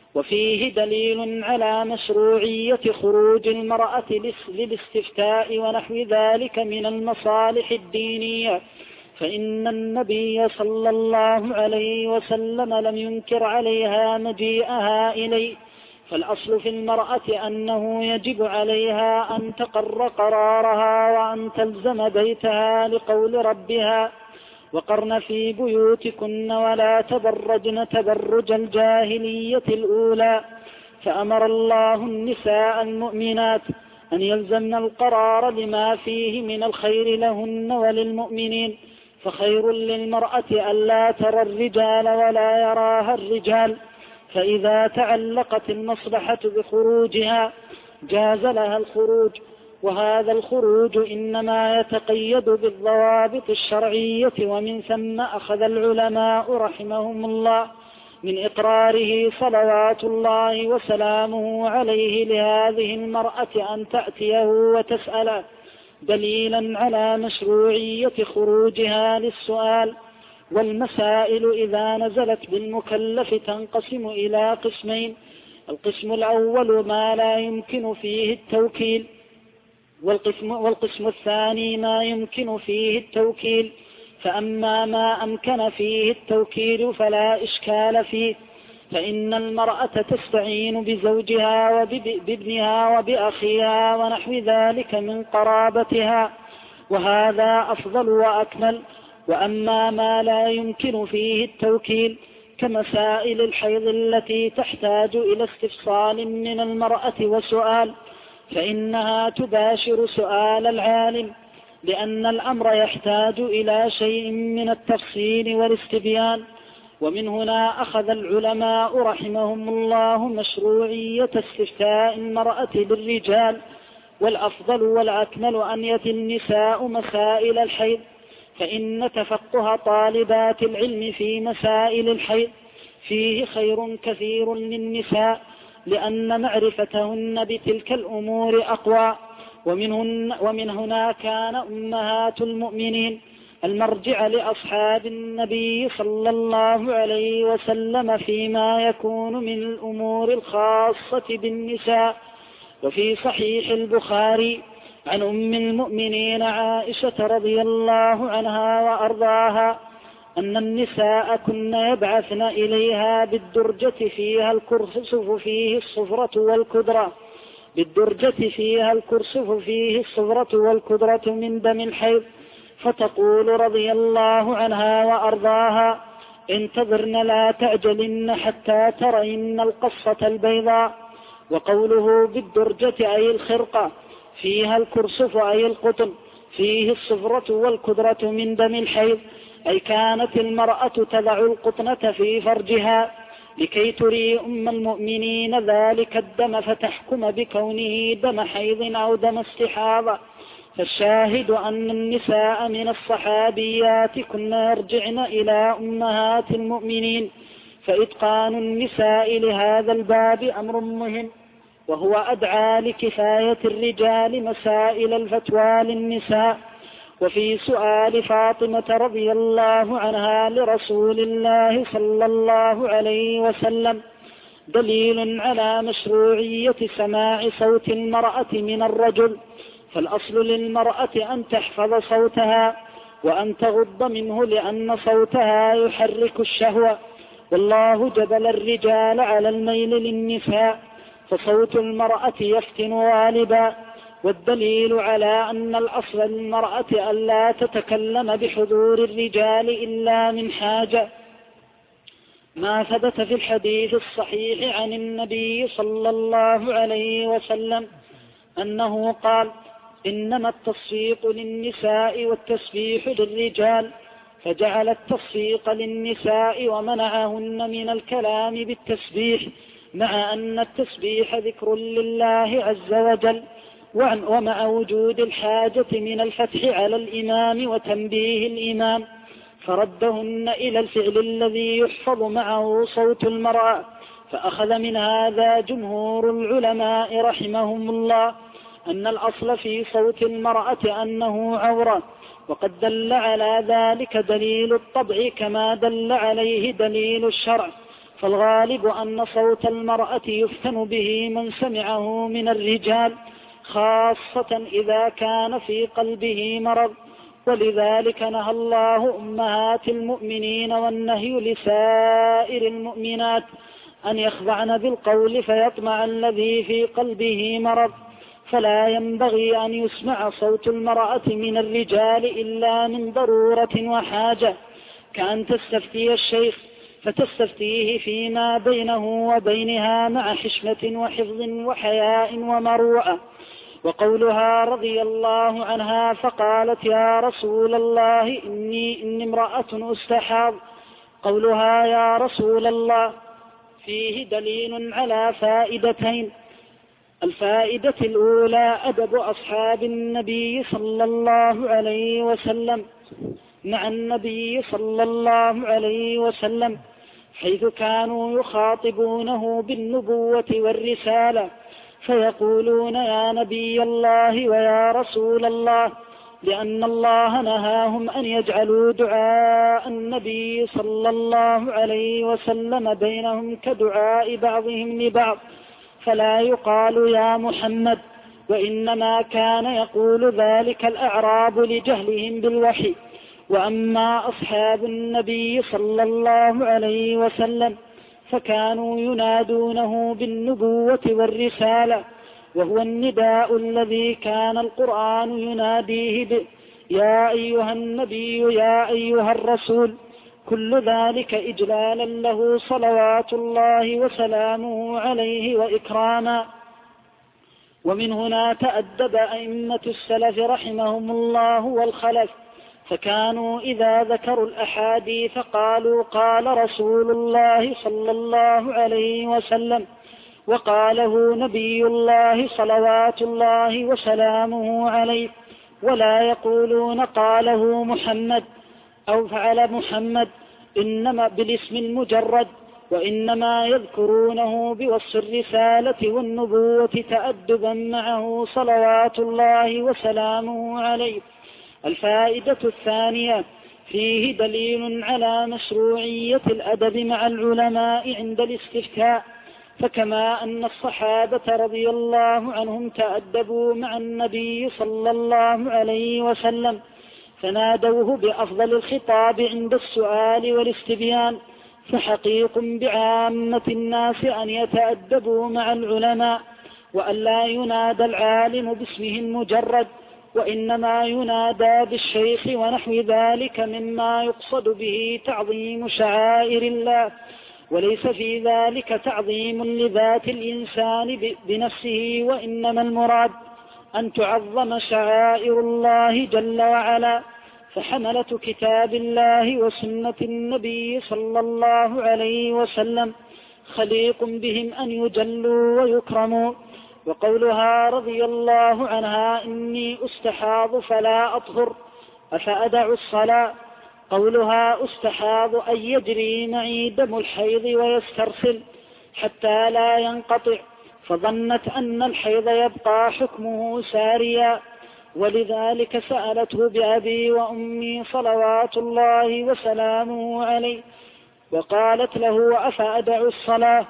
وفيه دليل على مشروعية خروج المرأة للاستفتاء ونحو ذلك من المصالح الدينية، فإن النبي صلى الله عليه وسلم لم ينكر عليها مجيئها إليه. فالأصل في المرأة أنه يجب عليها أن تقر قرارها وأن تلزم بيتها لقول ربها: وقرن في بيوتكن ولا تبرجن تبرج الجاهلية الأولى. فأمر الله النساء المؤمنات أن يلزمن القرار لما فيه من الخير لهن وللمؤمنين. فخير للمرأة ألا ترى الرجال ولا يراها الرجال، فإذا تعلقت المصلحة بخروجها جاز لها الخروج. وهذا الخروج إنما يتقيد بالضوابط الشرعية، ومن ثم أخذ العلماء رحمهم الله من إقراره صلوات الله وسلامه عليه لهذه المرأة أن تأتيه وتسأله دليلا على مشروعية خروجها للسؤال. والمسائل إذا نزلت بالمكلف تنقسم إلى قسمين: القسم الأول ما لا يمكن فيه التوكيل، والقسم الثاني ما يمكن فيه التوكيل. فأما ما أمكن فيه التوكيل فلا إشكال فيه، فإن المرأة تستعين بزوجها وبابنها وبأخيها ونحو ذلك من قرابتها، وهذا أفضل وأكمل. وأما ما لا يمكن فيه التوكيل كمسائل الحيض التي تحتاج إلى استفصال من المرأة وسؤال، فإنها تباشر سؤال العالم، لأن الأمر يحتاج إلى شيء من التفصيل والاستبيان. ومن هنا أخذ العلماء رحمهم الله مشروعية استفتاء المرأة بالرجال، والأفضل والأكمل أن يتي النساء مسائل الحيض، فإن تفقه طالبات العلم في مسائل الحيض فيه خير كثير للنساء، لأن معرفتهن بتلك الأمور أقوى. ومن هنا كان أمهات المؤمنين المرجع لأصحاب النبي صلى الله عليه وسلم فيما يكون من الأمور الخاصة بالنساء. وفي صحيح البخاري عن أم المؤمنين عائشة رضي الله عنها وأرضاها أن النساء كن يبعثن إليها بالدرجة فيها الكرسف فيه الصفرة والكدرة، من دم الحيض، فتقول رضي الله عنها وأرضاها: انتظرن لا تعجلن حتى ترين القصة البيضاء. وقوله بالدرجة أي الخرقة، فيها الكرسف أي القطن، فيه الصفرة والكدرة من دم الحيض، أي كانت المرأة تضع القطنة في فرجها لكي تري أم المؤمنين ذلك الدم فتحكم بكونه دم حيض أو دم استحاضة. فالشاهد أن النساء من الصحابيات كن يرجعن إلى أمهات المؤمنين، فإتقان النساء لهذا الباب أمر مهم، وهو أدعى لكفاية الرجال مسائل الفتوى للنساء. وفي سؤال فاطمة رضي الله عنها لرسول الله صلى الله عليه وسلم دليل على مشروعية سماع صوت المرأة من الرجل. فالأصل للمرأة أن تحفظ صوتها وأن تغض منه، لأن صوتها يحرك الشهوة، والله جبل الرجال على الميل للنساء، فصوت المرأة يفتن غالبا. والدليل على أن الأصل للمرأة ألا تتكلم بحضور الرجال إلا من حاجة ما ثبت في الحديث الصحيح عن النبي صلى الله عليه وسلم أنه قال: إنما التصفيق للنساء والتسبيح للرجال، فجعل التصفيق للنساء ومنعهن من الكلام بالتسبيح، مع أن التسبيح ذكر لله عز وجل، ومع وجود الحاجة من الفتح على الإمام وتنبيه الإمام، فردهن إلى الفعل الذي يحفظ معه صوت المرأة. فأخذ من هذا جمهور العلماء رحمهم الله أن الأصل في صوت المرأة أنه عورة، وقد دل على ذلك دليل الطبع كما دل عليه دليل الشرع. فالغالب أن صوت المرأة يفتن به من سمعه من الرجال، خاصة إذا كان في قلبه مرض، ولذلك نهى الله أمهات المؤمنين والنهي لسائر المؤمنات أن يخضعن بالقول فيطمع الذي في قلبه مرض. فلا ينبغي أن يسمع صوت المرأة من الرجال إلا من ضرورة وحاجة، كأن تستفتي الشيخ فتستفتيه فيما بينه وبينها مع حشمة وحفظ وحياء ومروءة. وقولها رضي الله عنها فقالت: يا رسول الله إني امرأة أستحاض، قولها يا رسول الله فيه دليل على فائدتين: الفائدة الأولى أدب أصحاب النبي صلى الله عليه وسلم مع النبي صلى الله عليه وسلم، حيث كانوا يخاطبونه بالنبوة والرسالة فيقولون يا نبي الله ويا رسول الله، لأن الله نهاهم أن يجعلوا دعاء النبي صلى الله عليه وسلم بينهم كدعاء بعضهم لبعض، فلا يقال يا محمد، وإنما كان يقول ذلك الأعراب لجهلهم بالوحي. وأما أصحاب النبي صلى الله عليه وسلم فكانوا ينادونه بالنبوة والرسالة، وهو النداء الذي كان القرآن يناديه به: يا أيها النبي يا أيها الرسول، كل ذلك إجلالا له صلوات الله وسلامه عليه وإكراما. ومن هنا تأدب أئمة السلف رحمهم الله والخلف، فكانوا إذا ذكروا الأحاديث قالوا قال رسول الله صلى الله عليه وسلم، وقاله نبي الله صلوات الله وسلامه عليه، ولا يقولون قاله محمد أو فعل محمد إنما بالاسم المجرد، وإنما يذكرونه بوصف الرسالة والنبوة تأدبا معه صلوات الله وسلامه عليه. الفائدة الثانية: فيه دليل على مشروعية الأدب مع العلماء عند الاستفتاء، فكما أن الصحابة رضي الله عنهم تأدبوا مع النبي صلى الله عليه وسلم فنادوه بأفضل الخطاب عند السؤال والاستبيان، فحقيق بعامة الناس أن يتأدبوا مع العلماء، وأن لا ينادى العالم باسمه المجرد، وإنما ينادى بالشيخ ونحو ذلك مما يقصد به تعظيم شعائر الله، وليس في ذلك تعظيم لذات الإنسان بنفسه، وإنما المراد أن تعظم شعائر الله جل وعلا. فحملة كتاب الله وسنة النبي صلى الله عليه وسلم خليق بهم أن يجلوا ويكرموا. وقولها رضي الله عنها: إني أستحاض فلا أطهر أفأدع الصلاة، قولها أستحاض أن يجري معي دم الحيض ويسترسل حتى لا ينقطع، فظنت أن الحيض يبقى حكمه ساريا، ولذلك سألته بأبي وأمي صلوات الله وسلامه عليه، وقالت له: أفأدع الصلاة،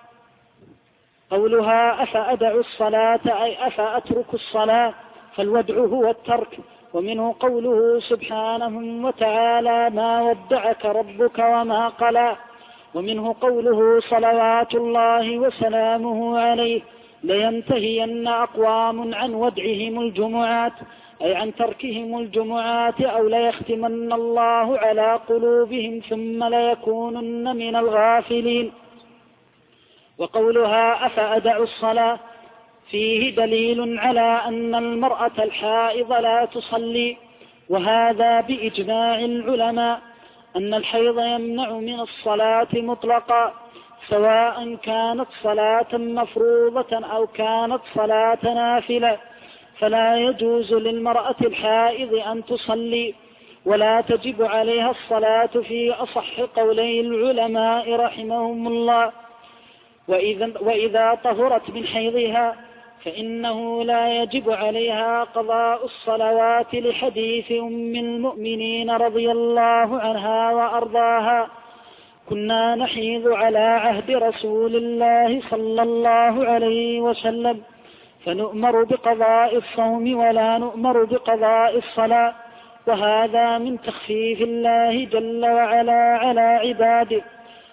قولها أفأدع الصلاة أي أفأترك الصلاة، فالودع هو الترك. ومنه قوله سبحانه وتعالى: ما ودعك ربك وما قلى. ومنه قوله صلوات الله وسلامه عليه: لينتهين أقوام عن ودعهم الجمعات، أي عن تركهم الجمعات، أو ليختمن الله على قلوبهم ثم ليكونن من الغافلين. وقولها أفأدع الصلاة فيه دليل على أن المرأة الحائض لا تصلي، وهذا بإجماع العلماء أن الحيض يمنع من الصلاة مطلقا، سواء كانت صلاة مفروضة أو كانت صلاة نافلة، فلا يجوز للمرأة الحائض أن تصلي، ولا تجب عليها الصلاة في أصح قولي العلماء رحمهم الله. وإذا طهرت من حيضها فإنه لا يجب عليها قضاء الصلوات، لحديث أم المؤمنين رضي الله عنها وأرضاها: كنا نحيض على عهد رسول الله صلى الله عليه وسلم، فنؤمر بقضاء الصوم ولا نؤمر بقضاء الصلاة، وهذا من تخفيف الله جل وعلا على عباده.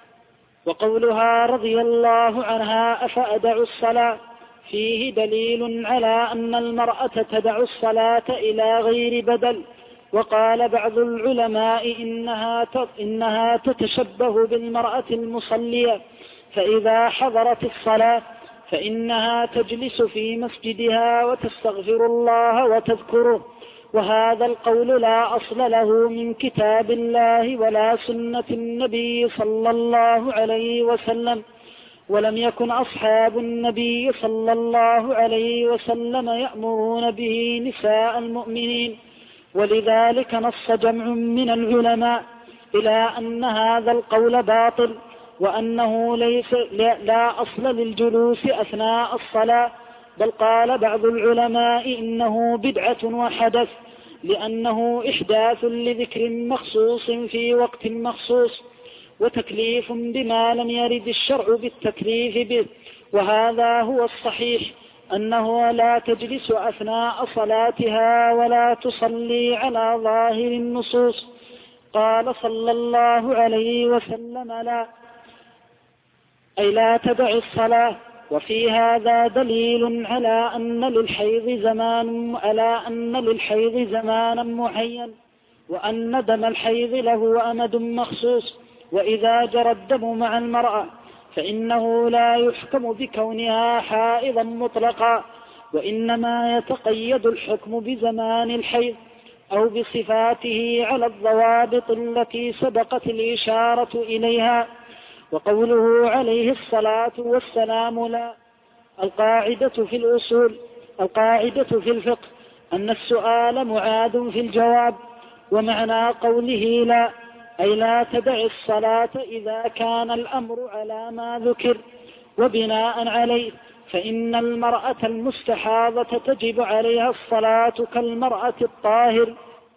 وقولها رضي الله عنها: أفأدع الصلاة فيه دليل على أن المرأة تدع الصلاة إلى غير بدل. وقال بعض العلماء إنها تتشبه بالمرأة المصلية، فإذا حضرت الصلاة فإنها تجلس في مسجدها وتستغفر الله وتذكره، وهذا القول لا أصل له من كتاب الله ولا سنة النبي صلى الله عليه وسلم، ولم يكن أصحاب النبي صلى الله عليه وسلم يأمرون به نساء المؤمنين، ولذلك نص جمع من العلماء إلى أن هذا القول باطل، وأنه لا أصل للجلوس أثناء الصلاة، بل قال بعض العلماء إنه بدعة وحدث، لأنه إحداث لذكر مخصوص في وقت مخصوص، وتكليف بما لم يرد الشرع بالتكليف به، وهذا هو الصحيح أنه لا تجلس أثناء صلاتها ولا تصلي على ظاهر النصوص. قال صلى الله عليه وسلم لا تدع الصلاة. وفي هذا دليل على أن للحيض زمانا معين، وأن دم الحيض له أمد مخصوص. وإذا جرى الدم مع المرأة فإنه لا يحكم بكونها حائضا مطلقا، وإنما يتقيد الحكم بزمان الحيض أو بصفاته على الضوابط التي سبقت الإشارة إليها. وقوله عليه الصلاة والسلام لا. القاعدة في الفقه أن السؤال معاد في الجواب، ومعنى قوله لا أي لا تدع الصلاة إذا كان الأمر على ما ذكر. وبناء عليه فإن المرأة المستحاضة تجب عليها الصلاة كالمرأة الطاهر،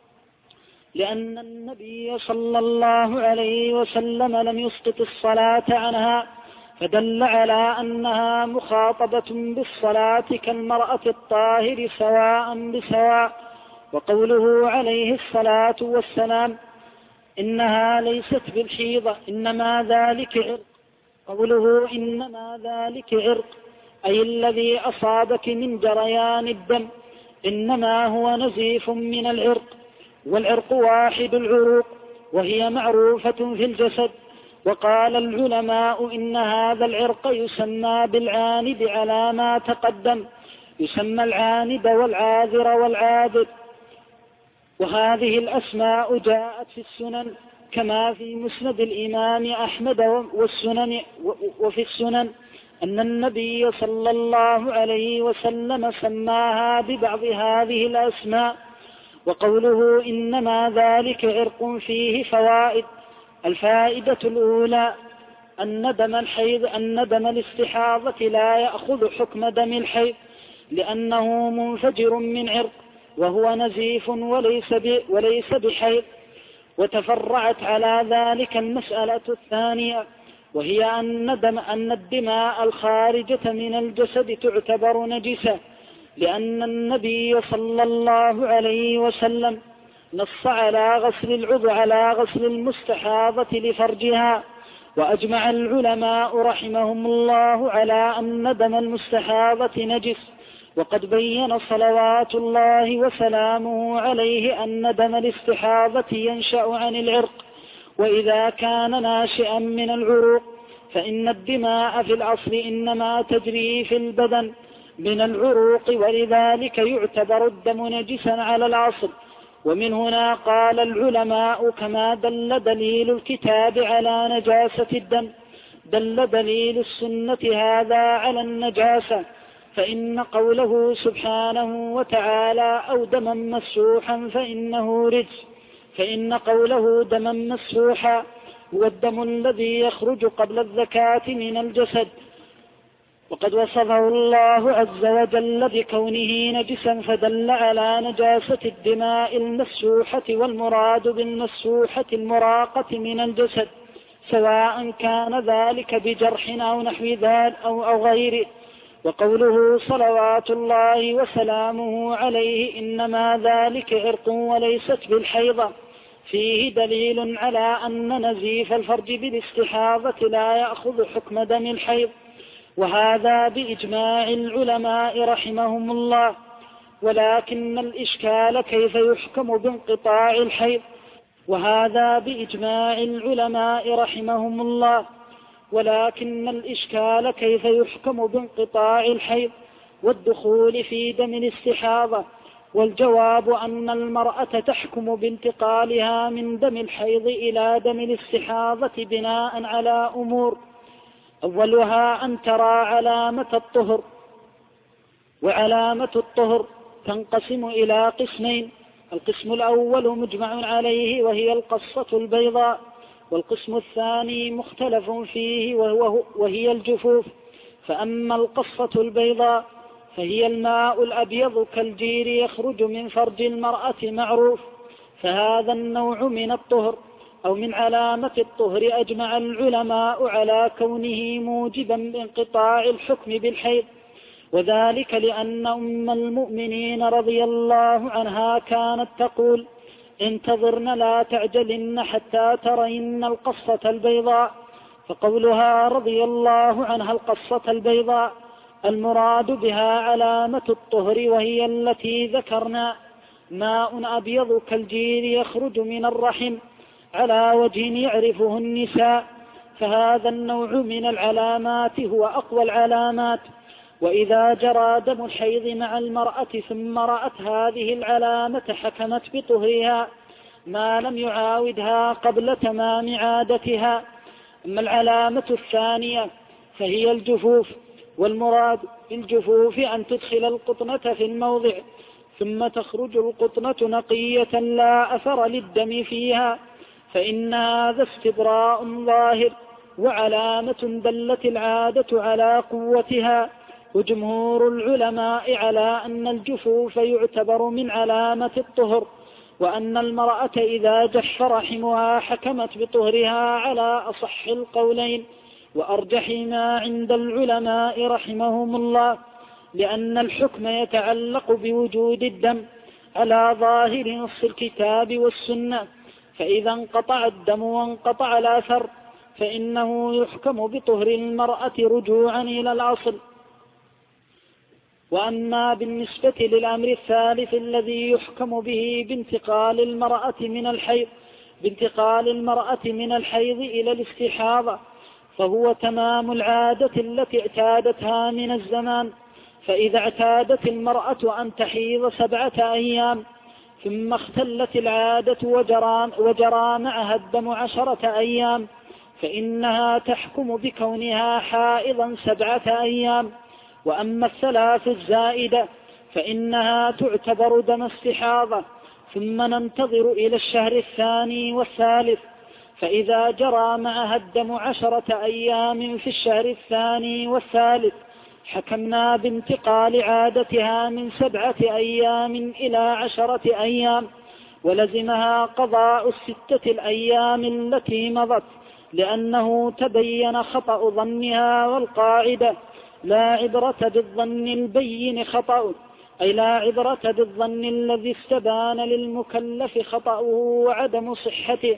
لأن النبي صلى الله عليه وسلم لم يسقط الصلاة عنها، فدل على أنها مخاطبة بالصلاة كالمرأة الطاهر سواء بسواء. وقوله عليه الصلاة والسلام إنها ليست بالحيضة إنما ذلك عرق. قوله إنما ذلك عرق أي الذي أصابك من جريان الدم، إنما هو نزيف من العرق، والعرق واحد العروق وهي معروفة في الجسد. وقال العلماء إن هذا العرق يسمى بالعاند على ما تقدم، يسمى العاند والعاذر والعاذر. وهذه الأسماء جاءت في السنن كما في مسند الإمام أحمد وفي السنن أن النبي صلى الله عليه وسلم سماها ببعض هذه الأسماء. وقوله إنما ذلك عرق فيه فوائد. الفائدة الأولى أن دم الاستحاضة لا يأخذ حكم دم الحيض، لأنه منفجر من عرق وهو نزيف وليس بحيض. وتفرعت على ذلك المسألة الثانية، وهي أن الدماء الخارجة من الجسد تعتبر نجسة، لأن النبي صلى الله عليه وسلم نص على غسل العضو على غسل المستحاضة لفرجها. وأجمع العلماء رحمهم الله على أن دم المستحاضة نجس، وقد بين صلوات الله وسلامه عليه أن دم الاستحاضة ينشأ عن العرق، وإذا كان ناشئا من العروق فإن الدماء في الأصل إنما تجري في البدن من العروق، ولذلك يعتبر الدم نجسا على الأصل. ومن هنا قال العلماء كما دل دليل الكتاب على نجاسة الدم دل دليل السنة هذا على النجاسة، فإن قوله سبحانه وتعالى أو دما مسفوحا فإنه رجس، فإن قوله دما مسفوحا هو الدم الذي يخرج قبل الزكاة من الجسد، وقد وصفه الله عز وجل بكونه نجسا فدل على نجاسة الدماء المسفوحة، والمراد بالمسفوحة المراقة من الجسد، سواء كان ذلك بجرح أو نحو ذلك أو غيره. وقوله صلوات الله وسلامه عليه إنما ذلك عرق وليست بالحيضة فيه دليل على أن نزيف الفرج بالاستحاضة لا يأخذ حكم دم الحيض، وهذا بإجماع العلماء رحمهم الله. ولكن الإشكال كيف يحكم بانقطاع الحيض، وهذا بإجماع العلماء رحمهم الله. ولكن الإشكال كيف يحكم بانقطاع الحيض والدخول في دم الاستحاضة، والجواب أن المرأة تحكم بانتقالها من دم الحيض إلى دم الاستحاضة بناء على أمور، أولها أن ترى علامة الطهر، وعلامة الطهر تنقسم إلى قسمين: القسم الأول مجمع عليه وهي القصة البيضاء، والقسم الثاني مختلف فيه وهي الجفوف. فأما القصة البيضاء فهي الماء الأبيض كالجير يخرج من فرج المرأة معروف، فهذا النوع من الطهر، أو من علامة الطهر أجمع العلماء على كونه موجبا بانقطاع الحكم بالحيض، وذلك لأن أم المؤمنين رضي الله عنها كانت تقول: انتظرن لا تعجلن حتى ترين القصة البيضاء. فقولها رضي الله عنها القصة البيضاء المراد بها علامة الطهر، وهي التي ذكرنا: ماء أبيض كالجير يخرج من الرحم على وجه يعرفه النساء، فهذا النوع من العلامات هو أقوى العلامات. وإذا جرى دم الحيض مع المرأة ثم رأت هذه العلامة حكمت بطهرها ما لم يعاودها قبل تمام عادتها. أما العلامة الثانية فهي الجفوف، والمراد بالجفوف أن تدخل القطنة في الموضع ثم تخرج القطنة نقية لا أثر للدم فيها، فإن هذا استبراء ظاهر وعلامة دلت العادة على قوتها. وجمهور العلماء على أن الجفوف يعتبر من علامة الطهر، وأن المرأة إذا جف رحمها حكمت بطهرها على أصح القولين وأرجح ما عند العلماء رحمهم الله، لأن الحكم يتعلق بوجود الدم على ظاهر نص الكتاب والسنة، فإذا انقطع الدم وانقطع الأثر فإنه يحكم بطهر المرأة رجوعا إلى الأصل. وأما بالنسبة للأمر الثالث الذي يحكم به بانتقال المرأة من الحيض إلى الاستحاضة، فهو تمام العادة التي اعتادتها من الزمان. فإذا اعتادت المرأة أن تحيض 7 أيام ثم اختلت العادة وجرى معها الدم 10 أيام، فإنها تحكم بكونها حائضا 7 أيام. وأما 3 الزائدة فإنها تعتبر دم استحاضة، ثم ننتظر إلى الشهر 2 والثالث، فإذا جرى معها الدم 10 أيام في الشهر 2 والثالث حكمنا بانتقال عادتها من 7 أيام إلى 10 أيام، ولزمها قضاء 6 الأيام التي مضت، لأنه تبين خطأ ظنها. والقاعدة: لا عبرة بالظن البين خطأ، أي لا عبرة بالظن الذي استبان للمكلف خطأه وعدم صحته.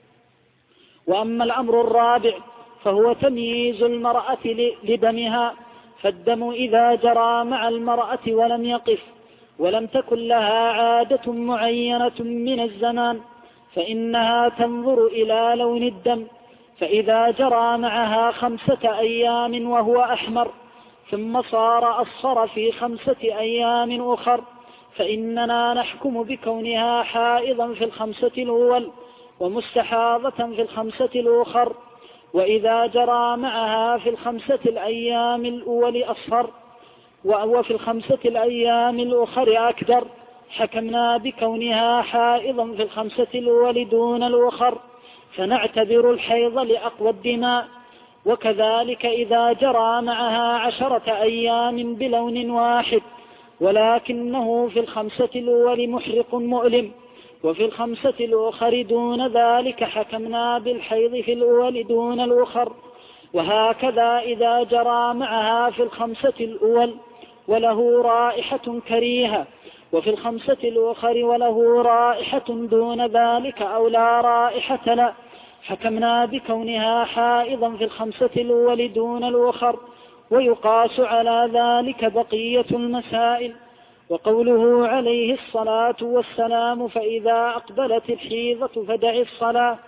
وأما الأمر الرابع فهو تمييز المرأة لدمها، فالدم إذا جرى مع المرأة ولم يقف ولم تكن لها عادة معينة من الزمان فإنها تنظر إلى لون الدم، فإذا جرى معها 5 أيام وهو أحمر ثم صار أصفر في 5 أيام أخر فإننا نحكم بكونها حائضا في 5 الأول ومستحاضة في 5 الأخر. وإذا جرى معها في 5 الأيام الأول أصفر وفي 5 الأيام الأخر أكدر حكمنا بكونها حائضا في 5 الأول دون الأخر، فنعتبر الحيض لأقوى الدماء. وكذلك إذا جرى معها 10 أيام بلون واحد ولكنه في 5 الأول محرق مؤلم وفي 5 الأخر دون ذلك حكمنا بالحيض في الأول دون الأخر. وهكذا إذا جرى معها في 5 الأول وله رائحة كريهة وفي 5 الأخر وله رائحة دون ذلك أو لا رائحة له حكمنا بكونها حائضا في 5 الأول دون الأخر. ويقاس على ذلك بقية المسائل. وقوله عليه الصلاة والسلام: فإذا أقبلت الحيضة فدع الصلاة،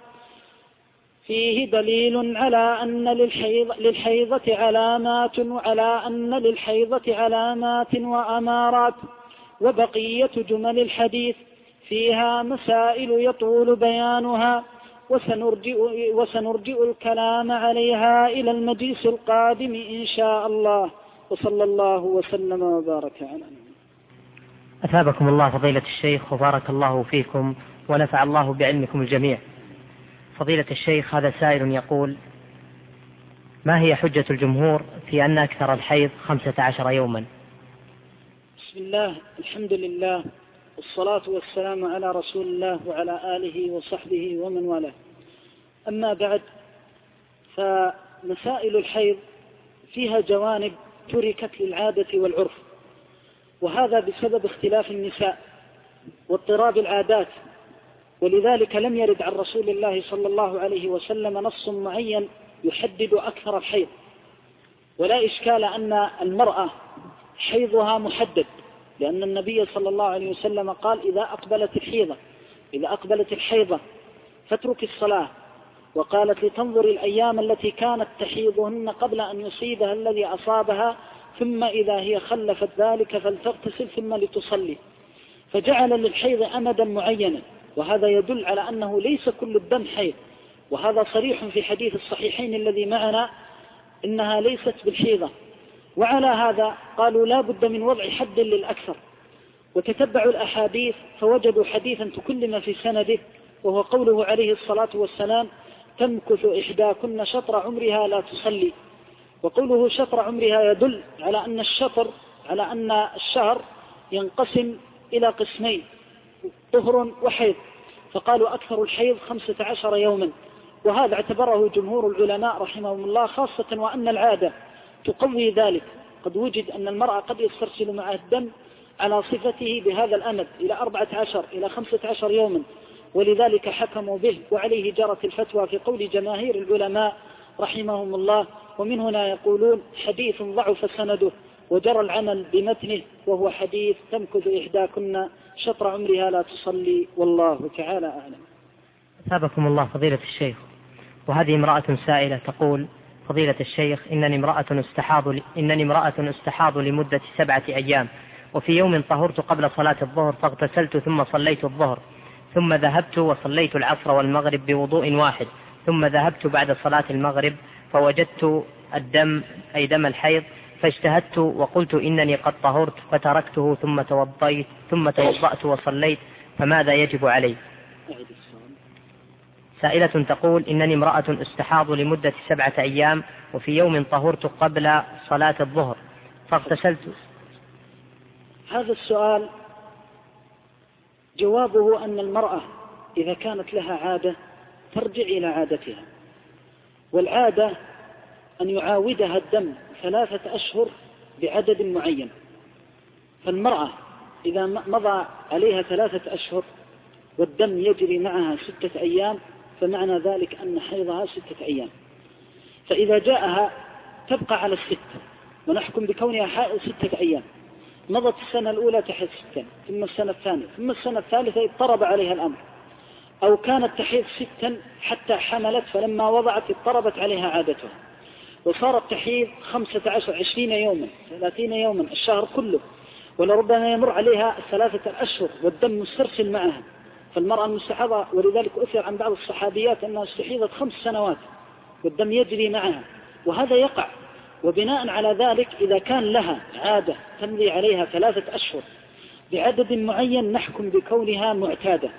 فيه دليل على أن للحيضة علامات وأمارات. وبقية جمل الحديث فيها مسائل يطول بيانها، وسنرجئ الكلام عليها إلى المجلس القادم إن شاء الله. وصلى الله وسلم وبارك على نبينا. أثابكم الله فضيلة الشيخ وبارك الله فيكم ونفع الله بعلمكم الجميع. فضيلة الشيخ، هذا سائل يقول: ما هي حجة الجمهور في أن أكثر الحيض 15 يوما؟ بسم الله، الحمد لله، والصلاة والسلام على رسول الله وعلى آله وصحبه ومن والاه. أما بعد، فمسائل الحيض فيها جوانب تركت للعادة والعرف، وهذا بسبب اختلاف النساء واضطراب العادات، ولذلك لم يرد عن رسول الله صلى الله عليه وسلم نص معين يحدد أكثر الحيض. ولا إشكال أن المرأة حيضها محدد، لأن النبي صلى الله عليه وسلم قال: إذا أقبلت الحيضة فاترك الصلاة، وقالت: لتنظر الأيام التي كانت تحيضهن قبل أن يصيبها الذي أصابها، ثم إذا هي خلفت ذلك فلتغتسل ثم لتصلي. فجعل للحيض أمدا معينا، وهذا يدل على أنه ليس كل الدم حيض، وهذا صريح في حديث الصحيحين الذي معنا إنها ليست بالحيضة. وعلى هذا قالوا لا بد من وضع حد للأكثر، وتتبعوا الأحاديث فوجدوا حديثا تكلم في سنده، وهو قوله عليه الصلاة والسلام: تمكث إحداكن شطر عمرها لا تصلي. وقوله شطر عمرها يدل على أن الشهر ينقسم إلى قسمين: طهر وحيض، فقالوا أكثر الحيض 15 يوما، وهذا اعتبره جمهور العلماء رحمهم الله، خاصة وأن العادة تقوي ذلك. قد وجد أن المرأة قد يسترسل معها الدم على صفته بهذا الأمد إلى 14 إلى 15 يوما، ولذلك حكموا به، وعليه جرت الفتوى في قول جماهير العلماء رحمهم الله. ومن هنا يقولون حديث ضعف سنده وجرى العمل بمتنه، وهو حديث تمكث إحداكن شطر عمرها لا تصلي، والله تعالى أعلم. أثابكم الله فضيلة الشيخ. وهذه امرأة سائلة تقول: فضيلة الشيخ، إنني امرأة استحاض لمدة 7 أيام، وفي يوم طهرت قبل صلاة الظهر فاغتسلت ثم صليت الظهر، ثم ذهبت وصليت العصر والمغرب بوضوء واحد، ثم ذهبت بعد صلاة المغرب فوجدت الدم أي دم الحيض، فاجتهدت وقلت إنني قد طهرت فتركته ثم توضأت وصليت، فماذا يجب علي؟ سائلة تقول: إنني امرأة استحاض لمدة 7 أيام، وفي يوم طهرت قبل صلاة الظهر فاغتسلت. هذا السؤال جوابه أن المرأة إذا كانت لها عادة ترجع إلى عادتها، والعادة أن يعاودها الدم 3 أشهر بعدد معين. فالمرأة إذا مضى عليها 3 أشهر والدم يجري معها 6 أيام، فمعنى ذلك أن حيضها 6 أيام. فإذا جاءها تبقى على 6 ونحكم بكونها حائض 6 أيام. مضت السنة الأولى تحيض 6، ثم السنة الثانية، ثم السنة الثالثة اضطرب عليها الأمر، أو كانت تحيض 6 حتى حملت، فلما وضعت اضطربت عليها عادتها وصارت تحيض 15 20 يوما 30 يوما، الشهر كله، ولربما يمر عليها 3 أشهر والدم مسترسل معها. فالمرأة المستحاضة، ولذلك أثر عن بعض الصحابيات أنها استحيضت 5 سنوات والدم يجري معها، وهذا يقع. وبناء على ذلك إذا كان لها عادة تمضي عليها 3 أشهر بعدد معين نحكم بكونها معتادة،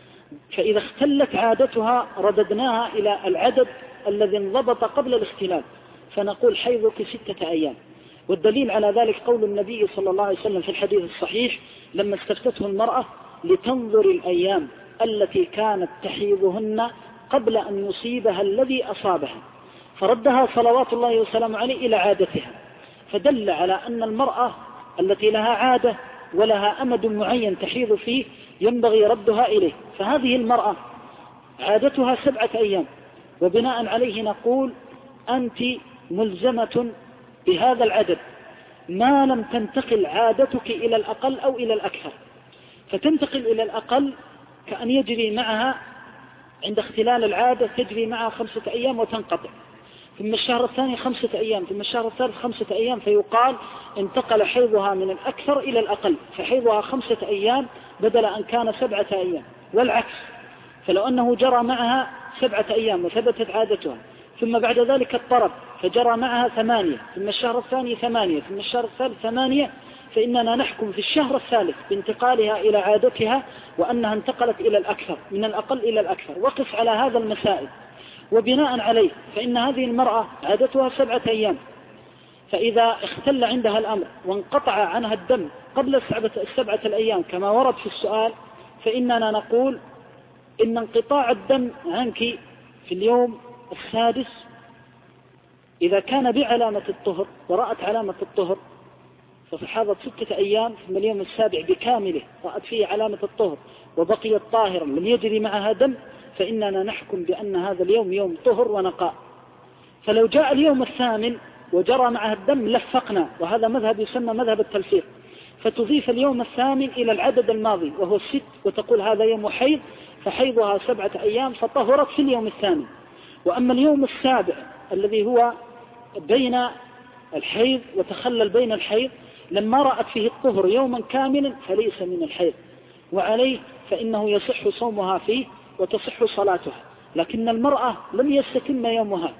فإذا اختلت عادتها رددناها إلى العدد الذي انضبط قبل الاختلاف، فنقول حيضك 6 أيام. والدليل على ذلك قول النبي صلى الله عليه وسلم في الحديث الصحيح لما استفتته المرأة: لتنظر الأيام التي كانت تحيضهن قبل أن يصيبها الذي أصابها، فردها صلوات الله وسلامه عليه إلى عادتها، فدل على أن المرأة التي لها عادة ولها أمد معين تحيض فيه ينبغي ردها إليه. فهذه المرأة عادتها 7 أيام، وبناء عليه نقول: أنت ملزمة بهذا العدد ما لم تنتقل عادتك إلى الأقل أو إلى الأكثر. فتنتقل إلى الأقل كأن يجري معها عند اختلال العادة تجري معها 5 أيام وتنقطع، ثم الشهر الثاني 5 أيام، ثم الشهر الثالث 5 أيام، فيقال انتقل حيضها من الأكثر إلى الأقل، فحيضها 5 أيام بدل أن كان 7 أيام، والعكس. فلو أنه جرى معها 7 أيام وثبتت عادتها، ثم بعد ذلك اضطرب فجرى معها 8، ثم الشهر الثاني 8، ثم الشهر الثالث 8، فإننا نحكم في الشهر الثالث بانتقالها إلى عادتها وأنها انتقلت إلى الأكثر من الأقل إلى الأكثر. وقف على هذا المسائل، وبناء عليه فإن هذه المرأة عادتها 7 أيام، فإذا اختل عندها الأمر وانقطع عنها الدم قبل 7 الأيام كما ورد في السؤال، فإننا نقول إن انقطاع الدم عنك في اليوم السادس إذا كان بعلامة الطهر ورأت علامة الطهر ففي حاضت 6 أيام، ثم اليوم السابع بكامله رأت فيه علامة الطهر وبقيت طاهرا لم يجري معها دم، فإننا نحكم بأن هذا اليوم يوم طهر ونقاء. فلو جاء اليوم الثامن وجرى معها الدم لفقنا، وهذا مذهب يسمى مذهب التلفيق، فتضيف اليوم الثامن إلى العدد الماضي وهو 6 وتقول هذا يوم حيض فحيضها 7 أيام فطهرت في اليوم الثامن. وأما اليوم السابع الذي هو بين الحيض وتخلل بين الحيض لما رأت فيه الطهر يوما كاملا فليس من الحيض، وعليه فإنه يصح صومها فيه وتصح صلاتها. لكن المرأة لم يستتم يومها،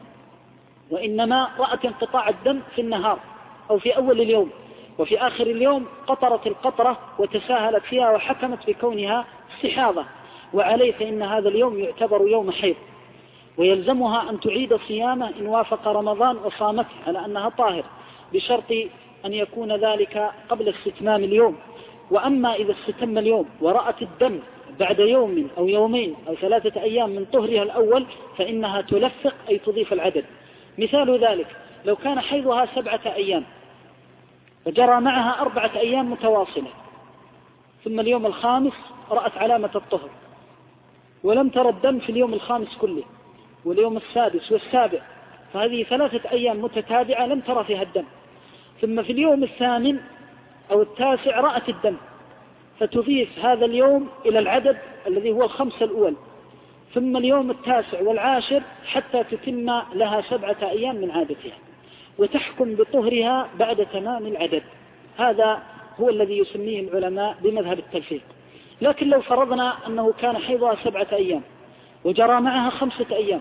وإنما رأت انقطاع الدم في النهار أو في أول اليوم، وفي آخر اليوم قطرت القطرة وتساهلت فيها وحكمت بكونها استحاضة، وعليه فإن هذا اليوم يعتبر يوم حيض، ويلزمها أن تعيد صيامه إن وافق رمضان وصامته على أنها طاهر، بشرط أن يكون ذلك قبل استتمام اليوم. وأما إذا استتم اليوم ورأت الدم بعد يوم أو يومين أو 3 أيام من طهرها الأول فإنها تلفق أي تضيف العدد. مثال ذلك لو كان حيضها 7 أيام وجرى معها 4 أيام متواصلة، ثم اليوم الخامس رأت علامة الطهر ولم ترى الدم في اليوم الخامس كله واليوم السادس والسابع، فهذه 3 أيام متتابعة لم ترى فيها الدم، ثم في اليوم الثامن أو التاسع رأت الدم فتضيف هذا اليوم إلى العدد الذي هو 5 الأول، ثم اليوم التاسع والعاشر حتى تتم لها 7 أيام من عادتها، وتحكم بطهرها بعد تمام العدد. هذا هو الذي يسميه العلماء بمذهب التلفيق. لكن لو فرضنا أنه كان حيضها 7 أيام وجرى معها 5 أيام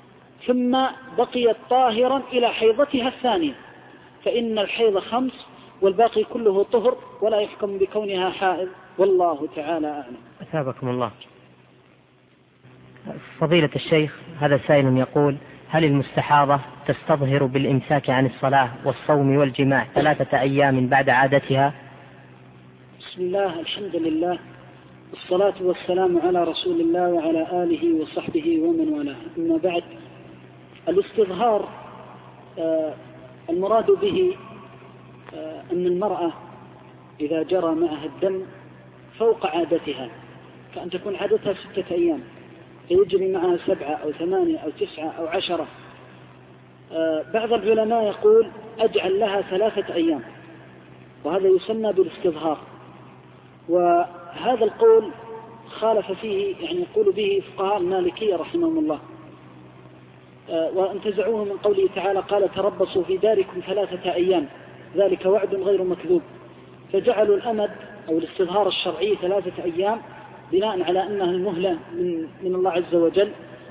ثم بقيت طاهرا إلى حيضتها الثانية، فإن الحيض 5 والباقي كله طهر ولا يحكم بكونها حائض، والله تعالى أعلم. أثابكم الله. فضيلة الشيخ، هذا سائل يقول: هل المستحاضة تستظهر بالإمساك عن الصلاة والصوم والجماع 3 أيام بعد عادتها؟ بسم الله، الحمد لله، والصلاة والسلام على رسول الله وعلى آله وصحبه ومن والاه. أما بعد، الاستظهار المراد به أن المرأة إذا جرى معها الدم فوق عادتها، كأن تكون عادتها 6 أيام فيجري معها 7 أو 8 أو 9 أو 10. بعض العلماء يقول أجعل لها 3 أيام، وهذا يسمى بالاستظهار، وهذا القول خالف فيه يعني يقول به فقهاء المالكية رحمهم الله، وانتزعوه من قوله تعالى: قال تربصوا في داركم 3 أيام ذلك وعد غير مكذوب، فجعلوا الأمد أو الاستظهار الشرعي 3 أيام بناء على أنها المهلة من الله عز وجل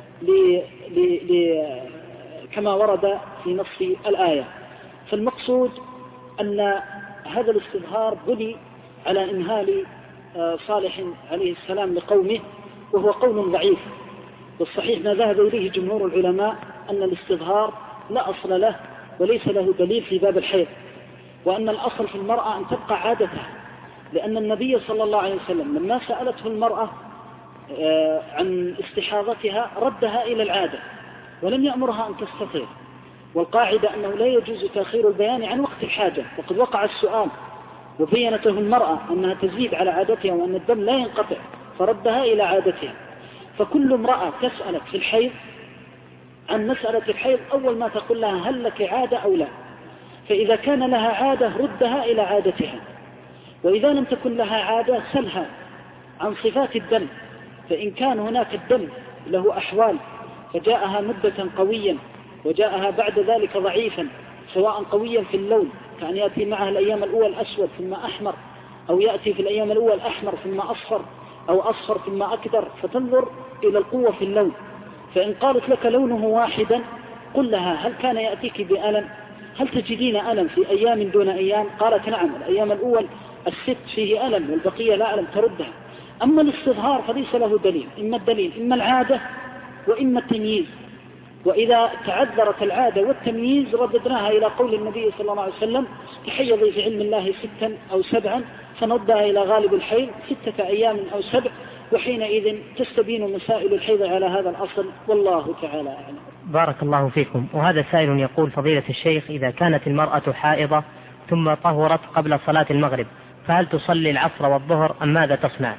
كما ورد في نص الآية. فالمقصود أن هذا الاستظهار بني على إمهال صالح عليه السلام لقومه، وهو قول ضعيف، والصحيح ما ذهب إليه جمهور العلماء أن الاستظهار لا أصل له وليس له دليل في باب الحيض، وأن الأصل في المرأة أن تبقى عادتها، لأن النبي صلى الله عليه وسلم لما سألته المرأة عن استحاضتها ردها إلى العادة ولم يأمرها أن تستطيع، والقاعدة أنه لا يجوز تأخير البيان عن وقت الحاجة، وقد وقع السؤال وبينته المرأة أنها تزيد على عادتها وأن الدم لا ينقطع فردها إلى عادتها. فكل امرأة تسألك في الحيض عن مسألة الحيض أول ما تقول لها هل لك عادة أو لا، فإذا كان لها عادة ردها إلى عادتها، وإذا لم تكن لها عادة سلها عن صفات الدم، فإن كان هناك الدم له أحوال فجاءها مدة قويا وجاءها بعد ذلك ضعيفا، سواء قويا في اللون كأن يأتي معها الأيام الأول أسود ثم أحمر، أو يأتي في الأيام الأول أحمر ثم أصفر، أو أصفر ثم أكدر، فتنظر إلى القوة في اللون. فإن قالت لك لونه واحدا قل لها هل كان يأتيك بألم؟ هل تجدين ألم في أيام دون أيام؟ قالت نعم، الأيام الأول 6 فيه ألم والبقية لا ألم، تردها. أما الاستظهار فليس له دليل، إما الدليل إما العادة وإما التمييز، وإذا تعذرت العادة والتمييز رددناها إلى قول النبي صلى الله عليه وسلم: تحيضي في علم الله 6 أو 7، فنردها إلى غالب الحيض 6 أيام أو 7، وحينئذ تستبين مسائل الحيض على هذا الأصل، والله تعالى أعلم. بارك الله فيكم. وهذا سائل يقول: فضيلة الشيخ، إذا كانت المرأة حائضة ثم طهرت قبل صلاة المغرب فهل تصلي العصر والظهر أم ماذا تصنع؟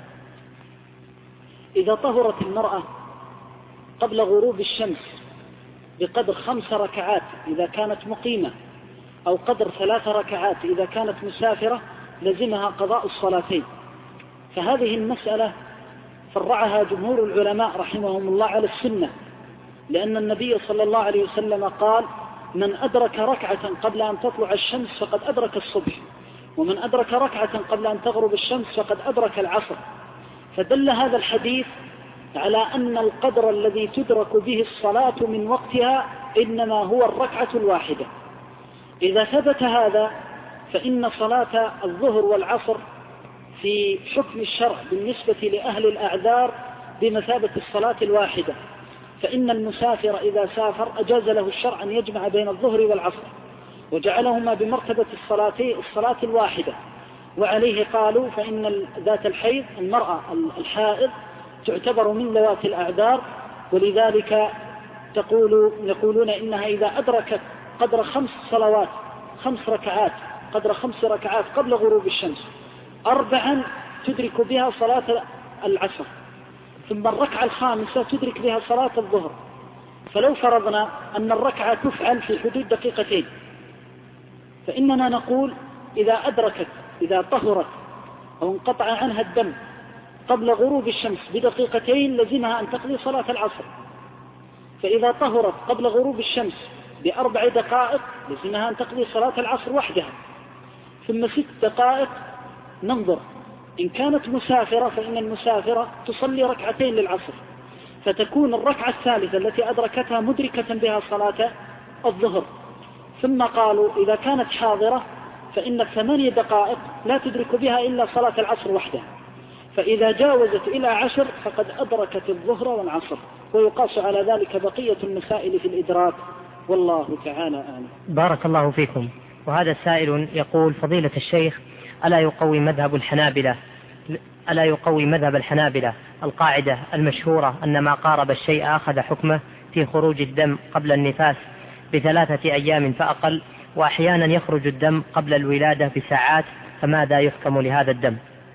إذا طهرت المرأة قبل غروب الشمس بقدر 5 ركعات إذا كانت مقيمة، أو قدر 3 ركعات إذا كانت مسافرة، لزمها قضاء الصلاتين. فهذه المسألة فرعها جمهور العلماء رحمهم الله على السنة، لأن النبي صلى الله عليه وسلم قال: من أدرك ركعة قبل أن تطلع الشمس فقد أدرك الصبح، ومن أدرك ركعة قبل أن تغرب الشمس فقد أدرك العصر. فدل هذا الحديث على أن القدر الذي تدرك به الصلاة من وقتها إنما هو الركعة الواحدة. إذا ثبت هذا فإن صلاة الظهر والعصر في حكم الشرع بالنسبة لأهل الأعذار بمثابة الصلاة الواحدة، فإن المسافر إذا سافر أجاز له الشرع أن يجمع بين الظهر والعصر وجعلهما بمرتبة الصلاة الواحدة. وعليه قالوا فإن ذات الحيض المرأة الحائض تعتبر من ذوات الأعذار، ولذلك يقولون إنها إذا أدركت قدر 5 صلوات 5 ركعات قدر 5 ركعات قبل غروب الشمس 4 تدرك بها صلاة العصر، ثم الركعة الخامسة تدرك بها صلاة الظهر. فلو فرضنا أن الركعة تفعل في حدود دقيقتين، فإننا نقول إذا طهرت أو انقطع عنها الدم قبل غروب الشمس بدقيقتين لزمها أن تقضي صلاة العصر. فإذا طهرت قبل غروب الشمس ب4 دقائق لزمها أن تقضي صلاة العصر وحدها. ثم 6 دقائق ننظر، إن كانت مسافرة فإن المسافرة تصلي 2 ركعتين للعصر، فتكون الركعة الثالثة التي أدركتها مدركة بها صلاة الظهر. ثم قالوا إذا كانت حاضرة فإن 8 دقائق لا تدرك بها إلا صلاة العصر وحدها، فإذا جاوزت إلى 10 فقد أدركت الظهر والعصر، ويقاس على ذلك بقية المسائل في الإدراك، والله تعالى أعلم. بارك الله فيكم. وهذا السائل يقول: فضيلة الشيخ، ألا يقوي مذهب الحنابلة القاعدة المشهورة أن ما قارب الشيء أخذ حكمه في خروج الدم قبل النفاس ب3 أيام فأقل، وأحيانا يخرج الدم قبل الولادة بساعات، فماذا يحكم لهذا الدم؟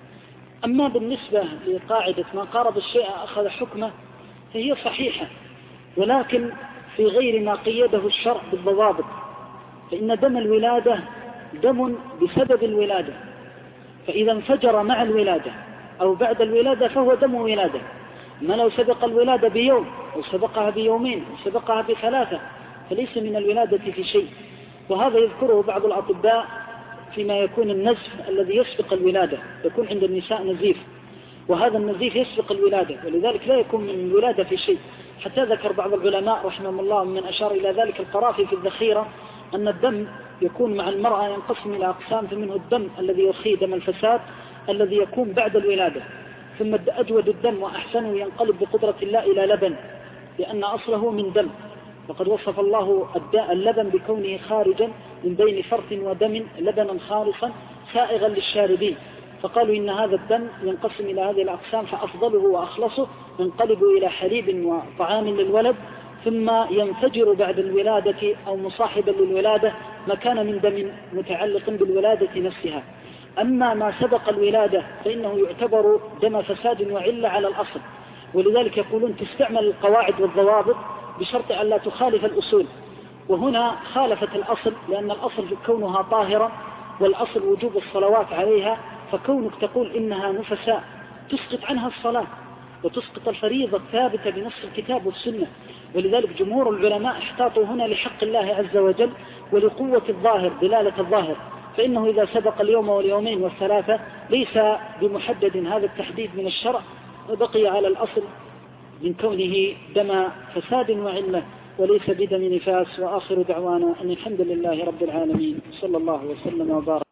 أما بالنسبة لقاعدة ما قارب الشيء أخذ حكمه فهي صحيحة، ولكن في غير ما قيده الشرع بالضوابط. فإن دم الولادة دم بسبب الولادة، فإذا انفجر مع الولادة أو بعد الولادة فهو دم ولادة. ما لو سبق الولادة بيوم أو سبقها بيومين أو سبقها ب3 فليس من الولادة في شيء. وهذا يذكره بعض الأطباء فيما يكون النزف الذي يسبق الولادة، يكون عند النساء نزيف، وهذا النزيف يسبق الولادة، ولذلك لا يكون من الولادة في شيء. حتى ذكر بعض العلماء رحمهم الله من أشار إلى ذلك القرافي في الذخيرة أن الدم يكون مع المرأة ينقسم إلى أقسام، فمنه الدم الذي يخي دم الفساد الذي يكون بعد الولادة، ثم أجود الدم وأحسنه ينقلب بقدرة الله إلى لبن لأن أصله من دم. وقد وصف الله اللبن بكونه خارجا من بين فرث ودم لبنا خالصا سائغا للشاربين، فقالوا إن هذا الدم ينقسم إلى هذه الأقسام، فأفضله وأخلصه ينقلب إلى حليب وطعام للولد، ثم ينفجر بعد الولادة أو مصاحبا للولادة ما كان من دم متعلق بالولادة نفسها. أما ما سبق الولادة فإنه يعتبر دم فساد وعلة على الأصل، ولذلك يقولون تستعمل القواعد والضوابط بشرط أن لا تخالف الأصول. وهنا خالفت الأصل، لأن الأصل كونها طاهرة والأصل وجوب الصلوات عليها، فكونك تقول إنها نفساء تسقط عنها الصلاة وتسقط الفريضة الثابتة بنص الكتاب والسنة. ولذلك جمهور العلماء احتاطوا هنا لحق الله عز وجل ولقوة الظاهر دلالة الظاهر، فإنه إذا سبق اليوم واليومين والثلاثة ليس بمحدد هذا التحديد من الشرع، وبقي على الأصل من كونه دم فساد وعلة وليس بدم نفاس. وآخر دعوانا أن الحمد لله رب العالمين، صلى الله وسلم وبارك.